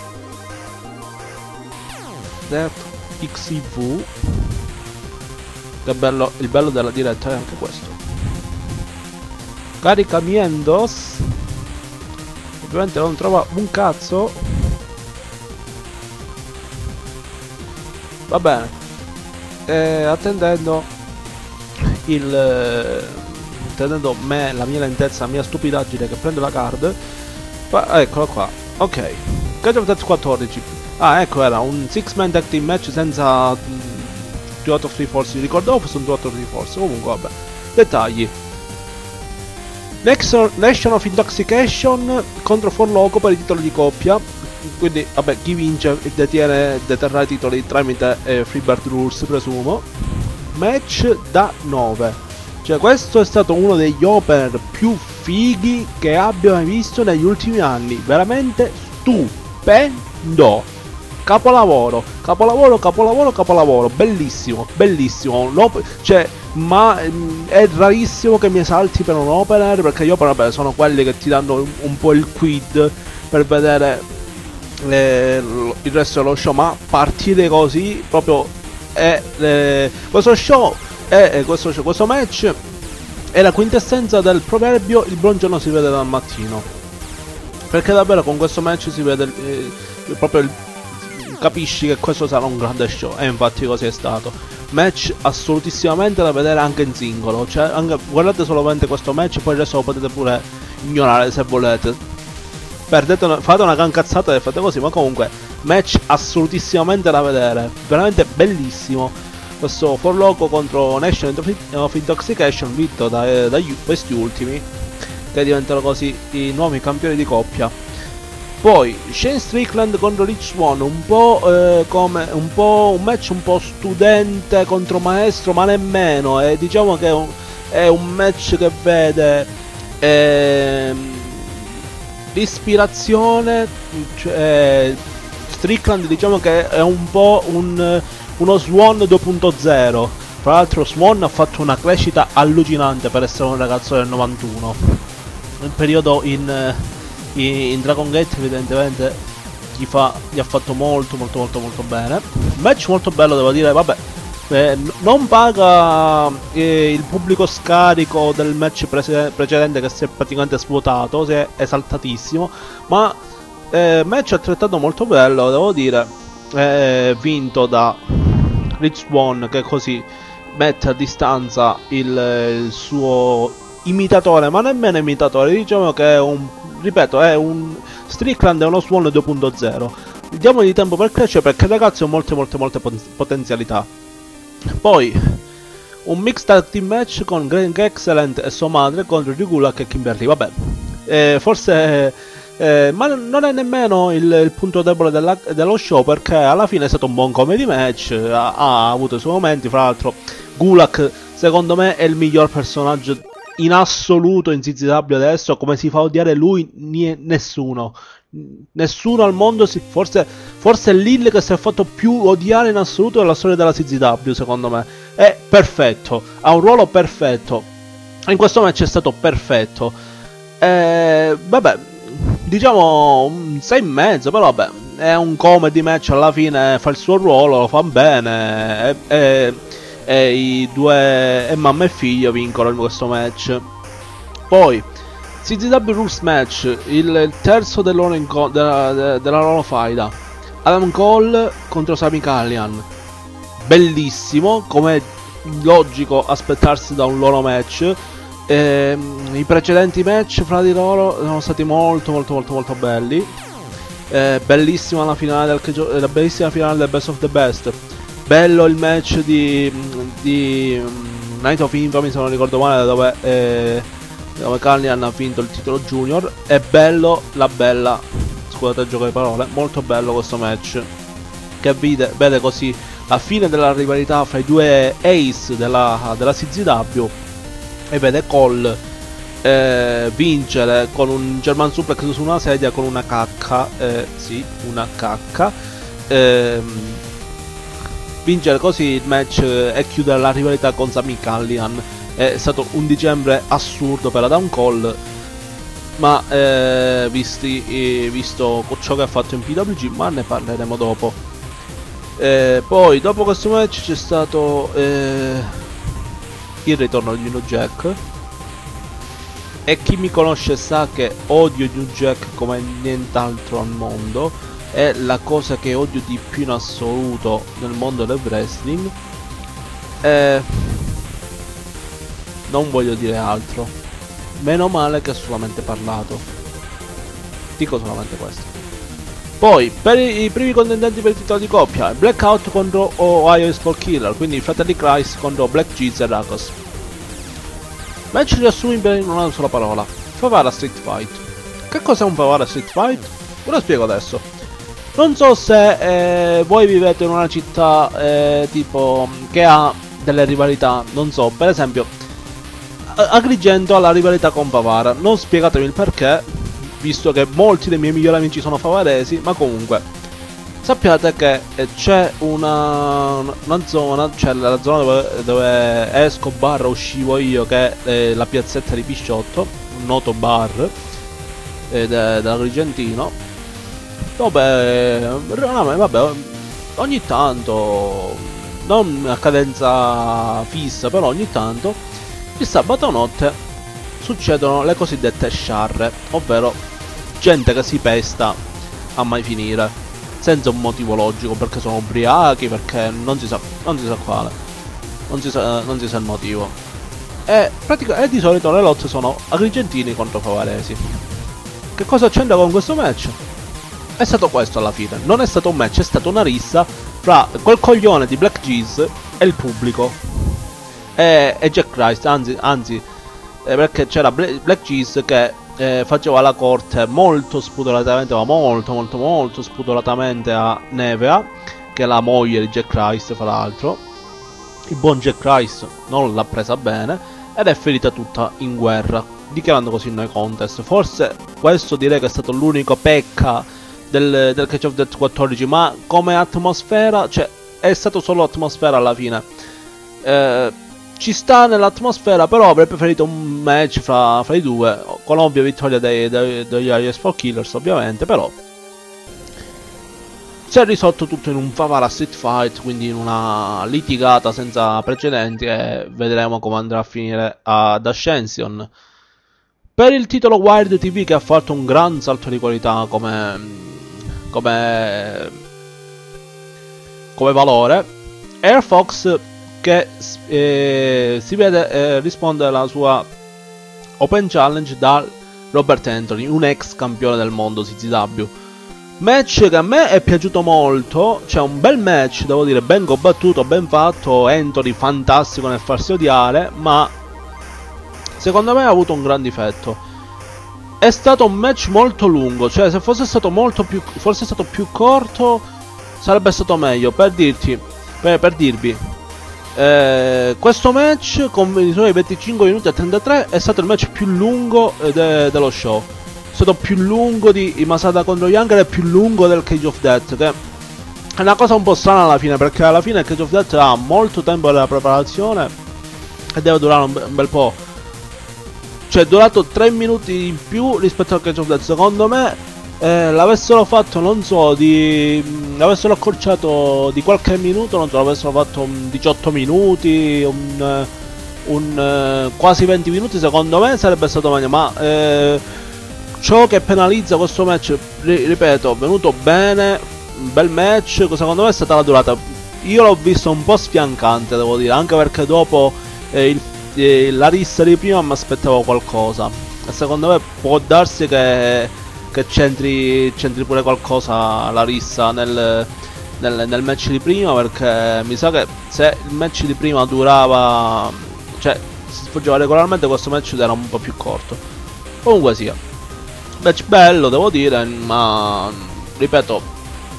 Death X I V, che bello, il bello della diretta è anche questo. Caricamientos, ovviamente non trova un cazzo. Va bene, eh, attendendo il eh, attendendo me, la mia lentezza, la mia stupidaggine che prende la card. Ma, eccola qua, ok. Cage of Death quattordici. Ah, ecco, era un six man tag team match senza Two Out of Three Force. Ricordavo fosse un Two Out of Three Force. Comunque, vabbè, dettagli. Next, Nation of Intoxication contro For Loco per i titoli di coppia. Quindi, vabbè, chi vince detiene, deterrà i titoli tramite eh, Freebird Rules, presumo. Match da nove. Cioè, questo è stato uno degli opener più fighi che abbia mai visto negli ultimi anni. Veramente stupendo. Capolavoro, capolavoro, capolavoro, capolavoro. Bellissimo, bellissimo. Cioè, ma mh, è rarissimo che mi esalti per un opener, perché gli opener, vabbè, sono quelli che ti danno un, un po' il quid per vedere Le, il resto dello show, ma partire così proprio è le, questo show è questo, show, questo match è la quintessenza del proverbio il buon giorno si vede dal mattino, perché davvero con questo match si vede eh, proprio il, capisci che questo sarà un grande show, e infatti così è stato. Match assolutissimamente da vedere anche in singolo, cioè anche, guardate solamente questo match, poi il resto lo potete pure ignorare se volete. Perdete una, fate una gran cazzata e fate così, ma comunque match assolutissimamente da vedere, veramente bellissimo. Questo For Loco contro Nation of Intoxication, vinto da, eh, da questi ultimi, che diventano così i nuovi campioni di coppia. Poi Shane Strickland contro Rich Swann, un po' eh, come un po' un match un po' studente contro maestro, ma nemmeno, e eh, diciamo che è un, è un match che vede eh, l'ispirazione, cioè Strickland diciamo che è un po' un, uno Swann due punto zero. Tra l'altro Swann ha fatto una crescita allucinante per essere un ragazzo del novantuno. Nel periodo in, in, in Dragon Gate evidentemente gli, fa, gli ha fatto molto molto molto molto bene. Match molto bello, devo dire, vabbè. Eh, non paga eh, il pubblico scarico del match pre precedente, che si è praticamente svuotato, si è esaltatissimo, ma eh, match altrettanto molto bello, devo dire, eh, vinto da Rich Swann, che così mette a distanza il, il suo imitatore, ma nemmeno imitatore, diciamo che è un, ripeto, è un Strickland, è uno Swann due punto zero. Diamogli tempo per crescere, perché il ragazzo ha molte molte molte potenzialità. Poi un mixed tag team match con Greg Excellent e sua madre contro Rigulak e Kimberly. Vabbè, eh, forse eh, ma non è nemmeno il, il punto debole della, dello show, perché alla fine è stato un buon comedy match, ha, ha avuto i suoi momenti. Fra l'altro Gulak secondo me è il miglior personaggio in assoluto in Z Z W adesso, come si fa a odiare lui? Nessuno, Nessuno al mondo si... Forse, forse è Lil che si è fatto più odiare in assoluto nella storia della C Z W, secondo me. È perfetto, ha un ruolo perfetto. In questo match è stato perfetto. E, vabbè, diciamo un sei e mezzo, però vabbè, è un comedy match, alla fine fa il suo ruolo, lo fa bene. E, e, e i due, e mamma e figlio, vincono in questo match. Poi C Z W Rules match, il, il terzo del loro inco- della, de, della loro faida. Adam Cole contro Sami Callihan. Bellissimo, come logico aspettarsi da un loro match. E, i precedenti match fra di loro sono stati molto molto molto molto belli. E, bellissima la finale del, la bellissima finale del Best of the Best. Bello il match di, di Night of Infamy, se non ricordo male, dove eh, dove Callihan ha vinto il titolo junior. È bello la bella, scusate il gioco di parole, molto bello questo match, che vede, vede così la fine della rivalità fra i due ace della, della C Z W, e vede Cole eh, vincere con un German suplex su una sedia con una cacca, eh, sì, una cacca, ehm, vincere così il match e chiudere la rivalità con Sami Callihan. È stato un dicembre assurdo per Adam Cole, ma eh, visti, eh, visto ciò che ha fatto in P W G, ma ne parleremo dopo. Eh, poi dopo questo match c'è stato eh, il ritorno di New Jack, e chi mi conosce sa che odio New Jack come nient'altro al mondo. È la cosa che odio di più in assoluto nel mondo del wrestling. Eh, Non voglio dire altro. Meno male che ho solamente parlato. Dico solamente questo. Poi, per i, i primi contendenti per il titolo di coppia, Blackout contro Ohio Skull Killer, quindi i fratelli Christ contro Black Jeez e Rakos. Match riassumibile in una sola parola: Favara Street Fight. Che cos'è un Favara Street Fight? Ve lo spiego adesso. Non so se eh, voi vivete in una città eh, tipo che ha delle rivalità, non so, per esempio Agrigento ha la rivalità con Favara. Non spiegatemi il perché, visto che molti dei miei migliori amici sono favaresi, ma comunque sappiate che c'è una, una zona, cioè la zona dove, dove esco barra uscivo io, che è la piazzetta di Pisciotto, un noto bar eh, de, dell'Agrigentino, dove eh, vabbè, ogni tanto, non a cadenza fissa, però ogni tanto il sabato notte succedono le cosiddette sciarre, ovvero gente che si pesta a mai finire, senza un motivo logico, perché sono ubriachi, perché non si sa, non si sa quale, non si sa, non si sa il motivo. E, praticamente, di solito le lotte sono agrigentini contro favaresi. Che cosa c'entra con questo match? È stato questo alla fine, non è stato un match, è stata una rissa fra quel coglione di Black Jeez e il pubblico. E, e Jack Christ, anzi, anzi eh, perché c'era Black Jeez che eh, faceva la corte molto spudoratamente, ma molto molto molto spudoratamente a Nevea, che è la moglie di Jack Christ, fra l'altro. Il buon Jack Christ non l'ha presa bene ed è finita tutta in guerra, dichiarando così no contest. Forse questo direi che è stato l'unico pecca del, del Catch of Death quattordici, ma come atmosfera, cioè è stato solo atmosfera alla fine. Eh, Ci sta nell'atmosfera, però avrei preferito un match fra, fra i due, con ovvia vittoria dei, dei, degli Ohio Skull Killers, ovviamente, però si è risolto tutto in un Favara Street Fight, quindi in una litigata senza precedenti, e vedremo come andrà a finire ad Ascension. Per il titolo Wild T V, che ha fatto un gran salto di qualità come, come, come valore, Air Fox, che eh, si vede eh, rispondere alla sua Open Challenge da Robert Anthony, un ex campione del mondo C Z W. Match che a me è piaciuto molto, c'è un bel match, devo dire, ben combattuto, ben fatto, Anthony fantastico nel farsi odiare, ma secondo me ha avuto un gran difetto. È stato un match molto lungo, cioè se fosse stato molto più, fosse stato più corto sarebbe stato meglio, per dirti, per, per dirvi. Eh, questo match con i suoi venticinque minuti e trentatré è stato il match più lungo de dello show. stato più lungo di Masada contro Younger, è più lungo del Cage of Death, che è una cosa un po' strana alla fine, perché alla fine il Cage of Death ha molto tempo della preparazione e deve durare un, be un bel po'. Cioè è durato tre minuti in più rispetto al Cage of Death. Secondo me eh, l'avessero fatto, non so, di l'avessero accorciato di qualche minuto, non so, l'avessero fatto un diciotto minuti, un, un quasi venti minuti, secondo me sarebbe stato meglio. Ma eh, ciò che penalizza questo match, ripeto, è venuto bene, un bel match, secondo me è stata la durata. Io l'ho visto un po' sfiancante, devo dire, anche perché dopo eh, il, eh, la rissa di prima mi aspettavo qualcosa, e secondo me può darsi che, che c'entri pure qualcosa la rissa nel, nel, nel match di prima, perché mi sa che se il match di prima durava, cioè si svolgeva regolarmente, questo match era un po' più corto. Comunque sia, match bello, devo dire, ma ripeto,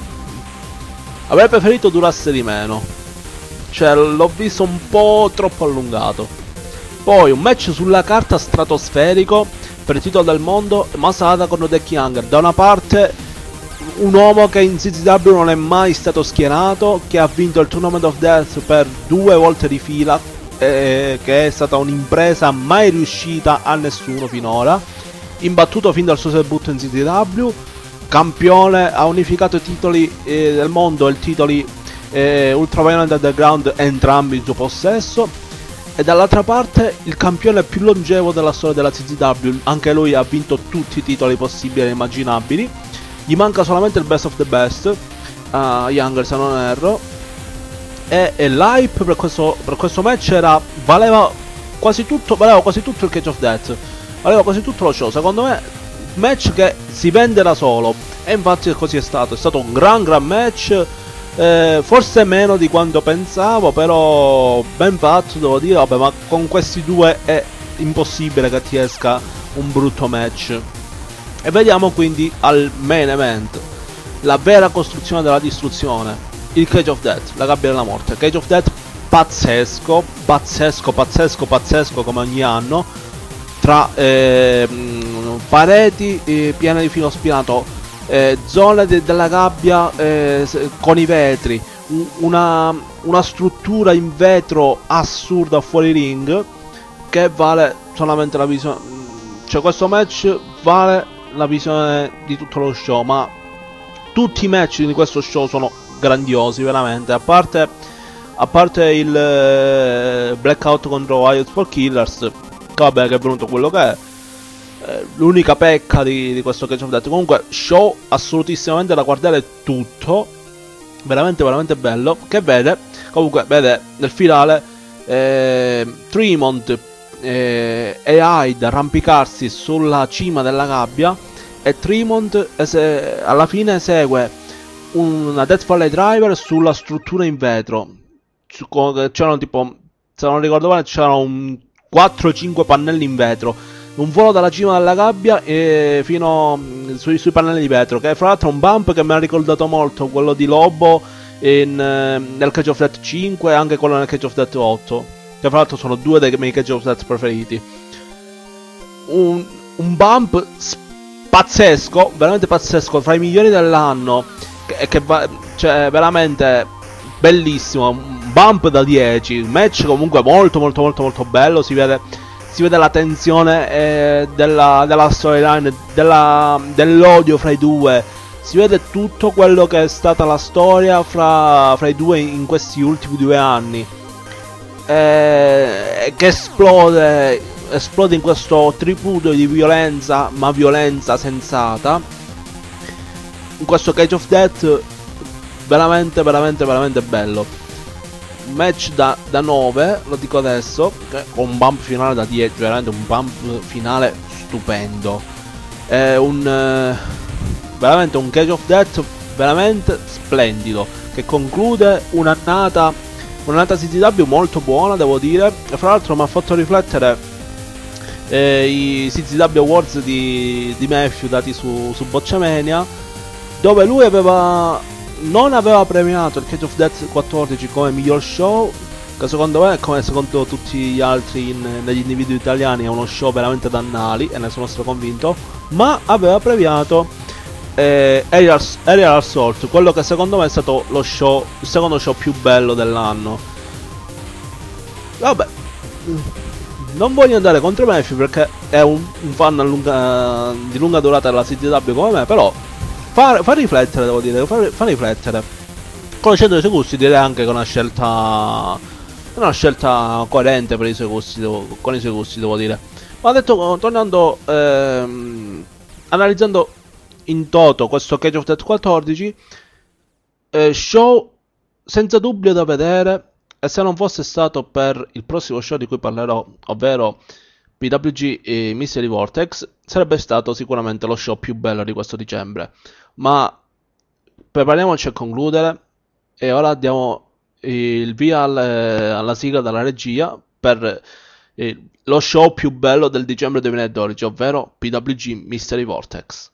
avrei preferito durasse di meno. Cioè l'ho visto un po' troppo allungato. Poi un match sulla carta stratosferico per il titolo del mondo, Masada contro Decky Younger. Da una parte un uomo che in C Z W non è mai stato schierato, che ha vinto il Tournament of Death per due volte di fila, eh, che è stata un'impresa mai riuscita a nessuno finora, imbattuto fin dal suo debutto in C Z W, campione, ha unificato i titoli eh, del mondo e i titoli eh, Ultra Violent Underground entrambi in suo possesso, e dall'altra parte il campione più longevo della storia della C Z W, anche lui ha vinto tutti i titoli possibili e immaginabili, gli manca solamente il best of the best a uh, Younger, se non erro, e, e l'hype per questo, per questo match era, valeva quasi tutto, valeva quasi tutto il Cage of Death, valeva quasi tutto lo show. Secondo me match che si vende da solo, e infatti così è stato. È stato un gran gran match, eh, forse meno di quanto pensavo, però ben fatto, devo dire. Vabbè, ma con questi due è impossibile che ti esca un brutto match. E vediamo quindi al main event, la vera costruzione della distruzione, il Cage of Death, la gabbia della morte. Cage of Death pazzesco, pazzesco, pazzesco, pazzesco come ogni anno, tra eh, pareti eh, piene di filo spinato, eh, zone de della gabbia eh, con i vetri, una, una struttura in vetro assurda fuori ring, che vale solamente la visione. Cioè questo match vale la visione di tutto lo show, ma tutti i match di questo show sono grandiosi veramente, a parte, a parte il eh, Blackout contro Wyatt for Killers, vabbè, che è venuto quello che è, eh, l'unica pecca di, di questo Cage of Death. Comunque show assolutissimamente da guardare tutto, veramente veramente bello, che vede, comunque vede nel finale eh, Tremont eh, e Hyde arrampicarsi sulla cima della gabbia, e Tremont eh, alla fine esegue una Death Valley Driver sulla struttura in vetro. C'erano tipo, se non ricordo male, c'erano un quattro cinque pannelli in vetro, un volo dalla cima della gabbia e fino sui, sui pannelli di vetro, che fra l'altro è un bump che mi ha ricordato molto quello di Lobo in, eh, nel Cage of Death cinque, e anche quello nel Cage of Death otto, che fra l'altro sono due dei miei Cage of Death preferiti. Un, un bump pazzesco, veramente pazzesco, fra i migliori dell'anno, che, che va, cioè veramente bellissimo, un bump da dieci. Il match comunque molto molto molto molto bello, si vede, si vede la tensione eh, della, della storyline, dell'odio fra i due, si vede tutto quello che è stata la storia fra, fra i due in questi ultimi due anni, eh, che esplode, esplode in questo tripudio di violenza, ma violenza sensata, in questo Cage of Death veramente veramente veramente bello. Match da, da nove, lo dico adesso, con un bump finale da dieci, veramente un bump finale stupendo. È un eh, veramente un Cage of Death veramente splendido, che conclude un'annata un'annata C Z W molto buona, devo dire. E fra l'altro mi ha fatto riflettere eh, i C Z W Awards di, di Matthew dati su, su Botchamania, dove lui aveva non aveva premiato il Cage of Death quattordici come miglior show, che secondo me, come secondo tutti gli altri in, negli individui italiani, è uno show veramente d'annali, e ne sono straconvinto, ma aveva premiato eh, Aerial, Aerial Assault, quello che secondo me è stato lo show, il secondo show più bello dell'anno. Vabbè, non voglio andare contro Murphy perché è un, un fan lunga, di lunga durata della C T W come me, però fa, fa riflettere, devo dire, fa, fa riflettere. Conoscendo i suoi gusti, direi anche che è una scelta, una scelta coerente per i suoi gusti, devo, con i suoi gusti, devo dire. Ma detto, tornando, ehm, analizzando in toto questo Cage of Death quattordici, eh, show senza dubbio da vedere. E se non fosse stato per il prossimo show di cui parlerò, ovvero P W G e Mystery Vortex, sarebbe stato sicuramente lo show più bello di questo dicembre. Ma prepariamoci a concludere, e ora diamo il via al, alla sigla dalla regia per eh, lo show più bello del dicembre duemiladodici, ovvero P W G Mystery Vortex.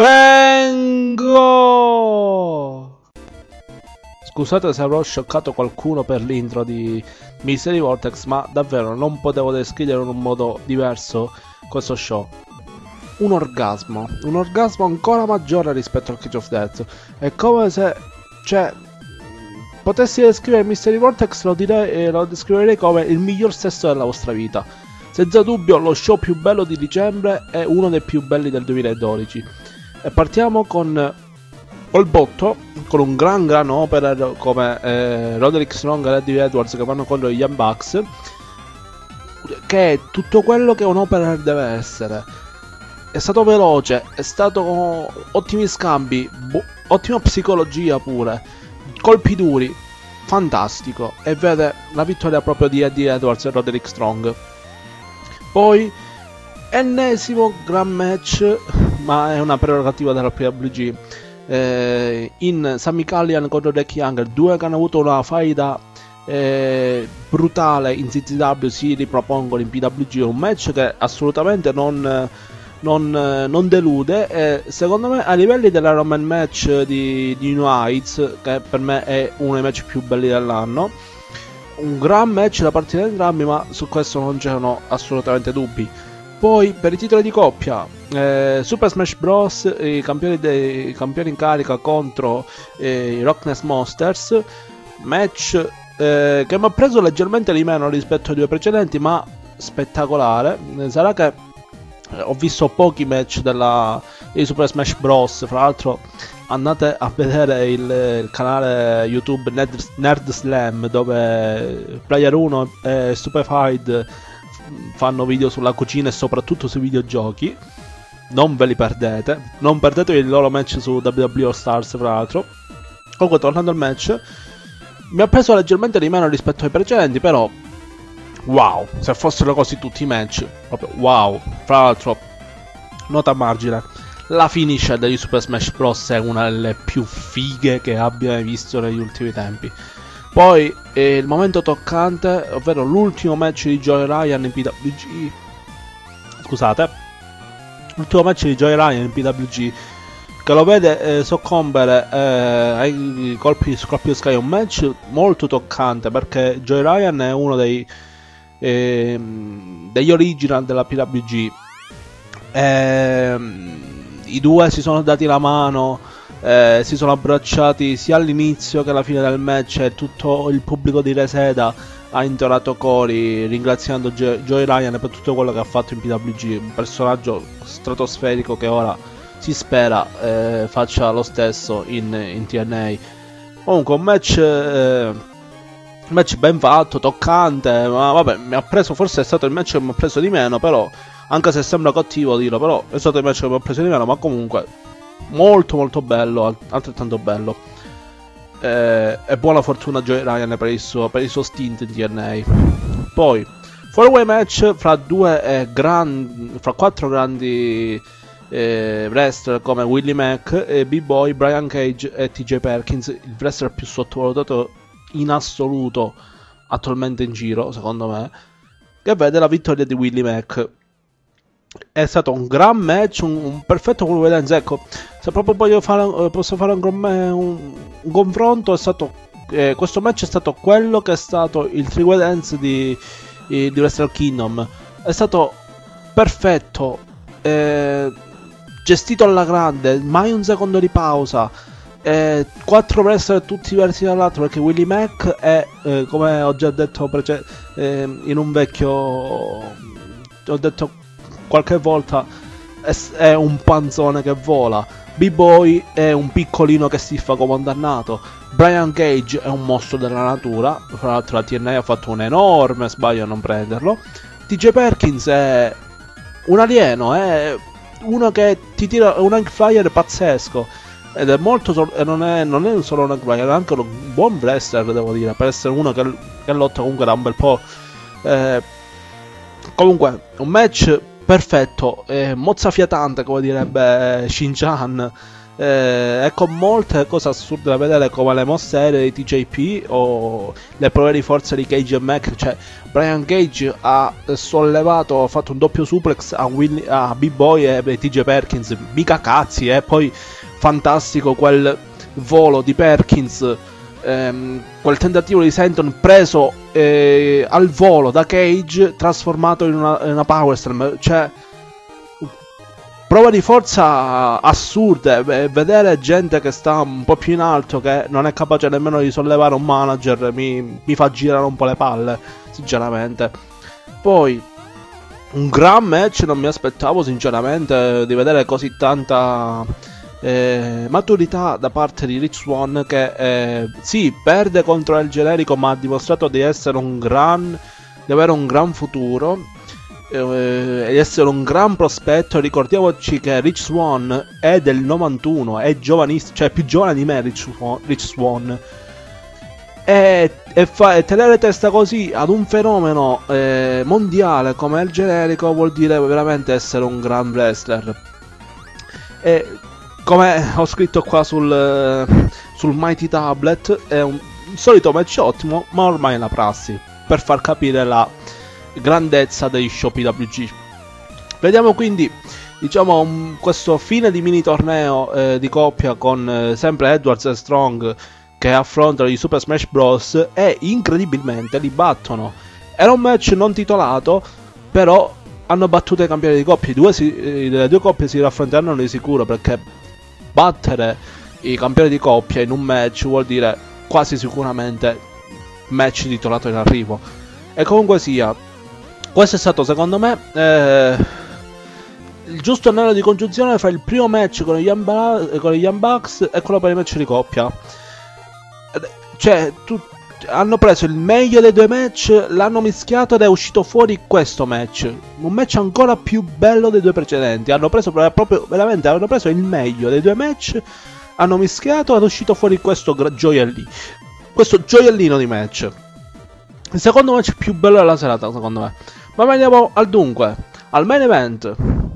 Vengo! Scusate se avrò scioccato qualcuno per l'intro di Mystery Vortex, ma davvero non potevo descrivere in un modo diverso questo show. Un orgasmo, un orgasmo ancora maggiore rispetto al Cage of Death. È come se, cioè, potessi descrivere Mystery Vortex, lo, direi, eh, lo descriverei come il miglior sesso della vostra vita. Senza dubbio lo show più bello di dicembre è uno dei più belli del duemiladodici. E partiamo con col botto, con un gran gran opera come eh, Roderick Strong e Eddie Edwards che vanno contro gli Young Bucks, che è tutto quello che un'opera deve essere. È stato veloce, è stato ottimi scambi, ottima psicologia pure, colpi duri, fantastico, e vede la vittoria proprio di Eddie Edwards e Roderick Strong. Poi ennesimo gran match, ma è una prerogativa della P W G. Eh, in Sami Callihan contro Becky Young, due che hanno avuto una faida eh, brutale in C T W, si ripropongono in P W G, un match che assolutamente non, non, non delude, e secondo me a livelli dell'Iron Man match di, di New Heights, che per me è uno dei match più belli dell'anno, un gran match da parte di entrambi, ma su questo non c'erano assolutamente dubbi. Poi per i titoli di coppia, eh, Super Smash Bros, i campioni, dei, i campioni in carica contro eh, i Rockness Monsters, match eh, che mi ha preso leggermente di meno rispetto ai due precedenti, ma spettacolare. Sarà che eh, ho visto pochi match della, di Super Smash Bros, fra l'altro andate a vedere il, il canale YouTube Nerd, Nerd Slam, dove Player uno e Stupefied fanno video sulla cucina e soprattutto sui videogiochi. Non ve li perdete, non perdetevi il loro match su W W E All Stars, fra l'altro. Comunque, tornando al match, mi ha preso leggermente di meno rispetto ai precedenti, però wow, se fossero così tutti i match, proprio wow. Fra l'altro, nota a margine, la finish degli Super Smash Bros è una delle più fighe che abbia mai visto negli ultimi tempi. Poi eh, il momento toccante, ovvero l'ultimo match di Joey Ryan in P W G. Scusate, l'ultimo match di Joey Ryan in P W G, che lo vede eh, soccombere eh, ai colpi di Scorpio Sky. Un match molto toccante, perché Joey Ryan è uno dei eh, degli original della P W G. Eh, I due si sono dati la mano. Eh, si sono abbracciati sia all'inizio che alla fine del match, e tutto il pubblico di Reseda ha intonato cori ringraziando Joey Ryan per tutto quello che ha fatto in P W G, un personaggio stratosferico che ora si spera eh, faccia lo stesso in, in T N A. Comunque un match eh, un match ben fatto, toccante, ma vabbè, mi ha preso, forse è stato il match che mi ha preso di meno, però, anche se sembra cattivo dirlo, però è stato il match che mi ha preso di meno, ma comunque molto molto bello, altrettanto bello. Eh, e buona fortuna a Joey Ryan per il suo, per il suo stint in T N A. Poi four way match fra due eh, grandi, fra quattro grandi eh, wrestler come Willie Mack, e B-Boy, Brian Cage e T J Perkins, il wrestler più sottovalutato in assoluto attualmente in giro, secondo me, che vede la vittoria di Willie Mack. È stato un gran match, un, un perfetto convenienza. Ecco, se proprio voglio fare, posso fare un, un, un confronto, è stato eh, questo match è stato quello che è stato il Three-Way Dance di, di, di Wrestle Kingdom. È stato perfetto, eh, gestito alla grande, mai un secondo di pausa, eh, quattro wrestler tutti diversi dall'altro, perché Willie Mack è, eh, come ho già detto prece- eh, in un vecchio, ho detto qualche volta, è, è un panzone che vola. B-Boy è un piccolino che si fa come un dannato. Brian Cage è un mostro della natura, fra l'altro la T N A ha fatto un enorme sbaglio a non prenderlo. T J Perkins è un alieno, è uno che ti tira un hang flyer pazzesco, ed è molto so- non, è, non è solo un hang flyer, è anche un buon wrestler, devo dire, per essere uno che, che lotta comunque da un bel po'. Eh, comunque un match perfetto, eh, mozzafiatante come direbbe Shin-chan, eh, e con molte cose assurde da vedere, come le mosse aeree di T J P o le prove di forza di Cage e Mac. Cioè Brian Cage ha sollevato, ha fatto un doppio suplex a, Willy, a B-Boy e T J Perkins, mica cazzi, e eh. Poi fantastico quel volo di Perkins, ehm, quel tentativo di Senton preso eh, al volo da Cage, trasformato in una, in una power slam. Cioè prova di forza assurde, vedere gente che sta un po' più in alto, che non è capace nemmeno di sollevare un manager, mi, mi fa girare un po' le palle, sinceramente. Poi un gran match, non mi aspettavo sinceramente di vedere così tanta eh, maturità da parte di Rich Swann, che eh, sì, perde contro il generico, ma ha dimostrato di essere un gran, di avere un gran futuro e di essere un gran prospetto. Ricordiamoci che Rich Swann è del novantuno, è giovanissimo, cioè più giovane di me Rich Swann, Rich Swann. E, e, fa, e tenere testa così ad un fenomeno eh, mondiale come il generico vuol dire veramente essere un gran wrestler. E come ho scritto qua sul, sul Mighty Tablet, è un, un solito match ottimo, ma ormai è la prassi, per far capire la grandezza degli show P W G. Vediamo quindi, diciamo, um, questo fine di mini torneo eh, di coppia con eh, sempre Edwards e Strong che affrontano i Super Smash Bros. E incredibilmente li battono. Era un match non titolato, però hanno battuto i campioni di coppia. I due si, eh, le due coppie si raffronteranno di sicuro, perché battere i campioni di coppia in un match vuol dire quasi sicuramente match titolato in arrivo. E comunque sia, questo è stato secondo me eh, il giusto anello di congiunzione fra il primo match con gli Young, Ba- con gli Young Bucks e quello per il match di coppia. Cioè tu, hanno preso il meglio dei due match, l'hanno mischiato ed è uscito fuori questo match, un match ancora più bello dei due precedenti. Hanno preso proprio veramente, hanno preso il meglio dei due match, hanno mischiato ed è uscito fuori questo gra- gioiellino, questo gioiellino di match. Il secondo match più bello della serata secondo me. Ma veniamo al dunque, al main event.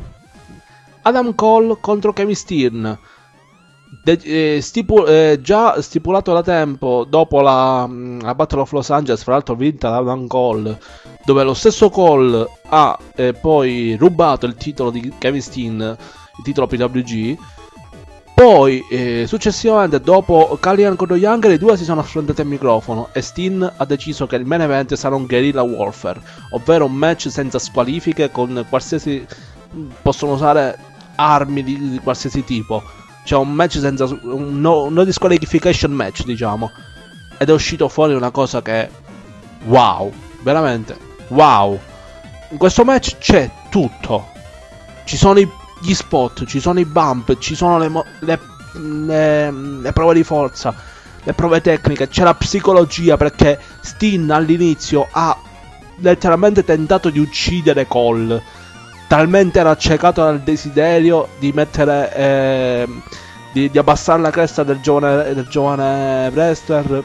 Adam Cole contro Kevin Steen. De- eh, stipu- eh, già stipulato da tempo dopo la, la Battle of Los Angeles, fra l'altro vinta da Adam Cole, dove lo stesso Cole ha eh, poi rubato il titolo di Kevin Steen, il titolo P W G. Poi eh, successivamente, dopo Callihan contro Younger, i due si sono affrontati al microfono e Steen ha deciso che il main event sarà un guerrilla warfare, ovvero un match senza squalifiche, con qualsiasi, possono usare armi di, di qualsiasi tipo. Cioè un match senza un no, no disqualification match, diciamo. Ed è uscito fuori una cosa che wow, veramente wow. In questo match c'è tutto. Ci sono i, gli spot, ci sono i bump, ci sono le, mo- le, le, le prove di forza, le prove tecniche, c'è la psicologia, perché Steen all'inizio ha letteralmente tentato di uccidere Cole. Talmente era accecato dal desiderio di mettere eh, di, di abbassare la cresta del giovane, del giovane wrestler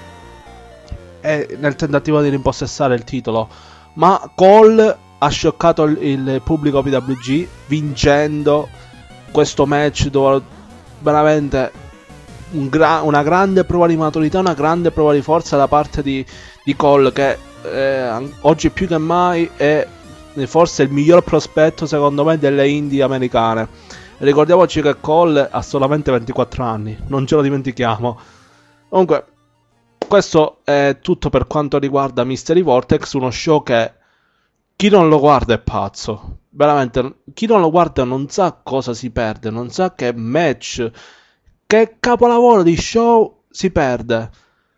e nel tentativo di rimpossessare il titolo. Ma Cole ha scioccato il, il pubblico P W G vincendo questo match, dove veramente un gra- una grande prova di maturità, una grande prova di forza da parte di, di Cole, che eh, oggi più che mai è forse il miglior prospetto secondo me delle indie americane. Ricordiamoci che Cole ha solamente ventiquattro anni, non ce lo dimentichiamo. Comunque questo è tutto per quanto riguarda Mystery Vortex, uno show che chi non lo guarda è pazzo. Veramente, chi non lo guarda non sa cosa si perde, non sa che match, che capolavoro di show si perde.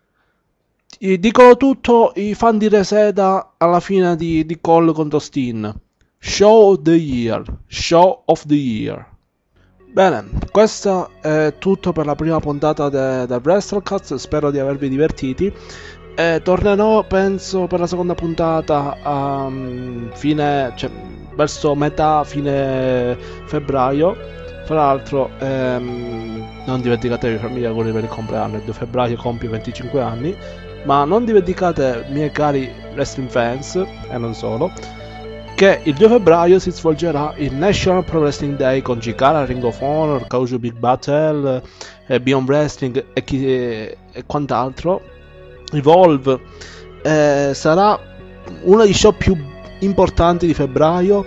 Dicono tutto i fan di Reseda alla fine di, di Cole contro Steen. Show of the Year, Show of the Year. Bene, questo è tutto per la prima puntata del de WrestleCast, spero di avervi divertiti. E tornerò, penso, per la seconda puntata a um, fine, cioè, verso metà, fine febbraio. Tra l'altro, ehm, non dimenticatevi di farmi gli auguri per il compleanno, il due febbraio compio venticinque anni. Ma non dimenticate, miei cari wrestling fans, e non solo, che il due febbraio si svolgerà il National Pro Wrestling Day con Chikara, Ring of Honor, Kaiju Big Battle, eh, Beyond Wrestling e, chi, e, e quant'altro. Evolve eh, sarà uno dei show più importanti di febbraio.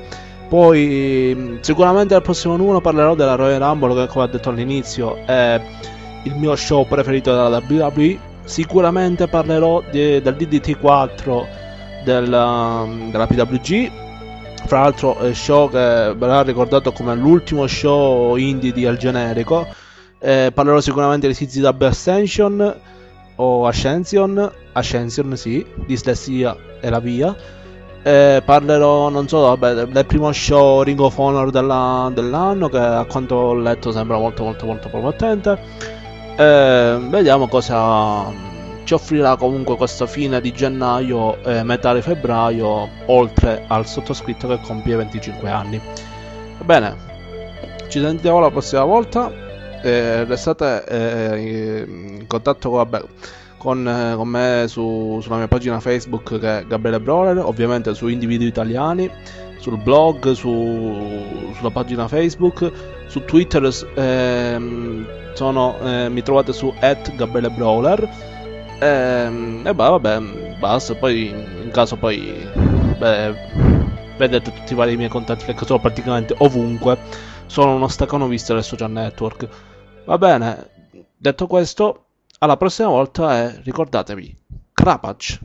Poi sicuramente nel prossimo numero parlerò della Royal Rumble, che come ho detto all'inizio è il mio show preferito della W W E. Sicuramente parlerò di, del D D T quattro del, della P W G. Fra l'altro è show che verrà ricordato come l'ultimo show indie di Al Generico. Eh, parlerò sicuramente di C Z W Ascension o Ascension, Ascension sì, dislessia e la via. Eh, parlerò, non so, vabbè, del, del primo show Ring of Honor della, dell'anno, che a quanto ho letto sembra molto molto molto promettente. Eh, vediamo cosa ci offrirà comunque questa fine di gennaio e metà di febbraio, oltre al sottoscritto che compie venticinque anni. Bene, ci sentiamo la prossima volta. Eh, restate eh, in contatto con, vabbè, con, eh, con me su, sulla mia pagina Facebook, che è Gabriele Brawler, ovviamente su Individui Italiani, sul blog, su, sulla pagina Facebook, su Twitter ehm, sono, eh, mi trovate su at Gabriele Brawler. Ehm, e beh, vabbè, basta. Poi in caso poi beh, vedete tutti i vari miei contatti, che sono praticamente ovunque. Sono uno staccanovista del social network. Va bene, detto questo, alla prossima volta e ricordatevi, Krapac!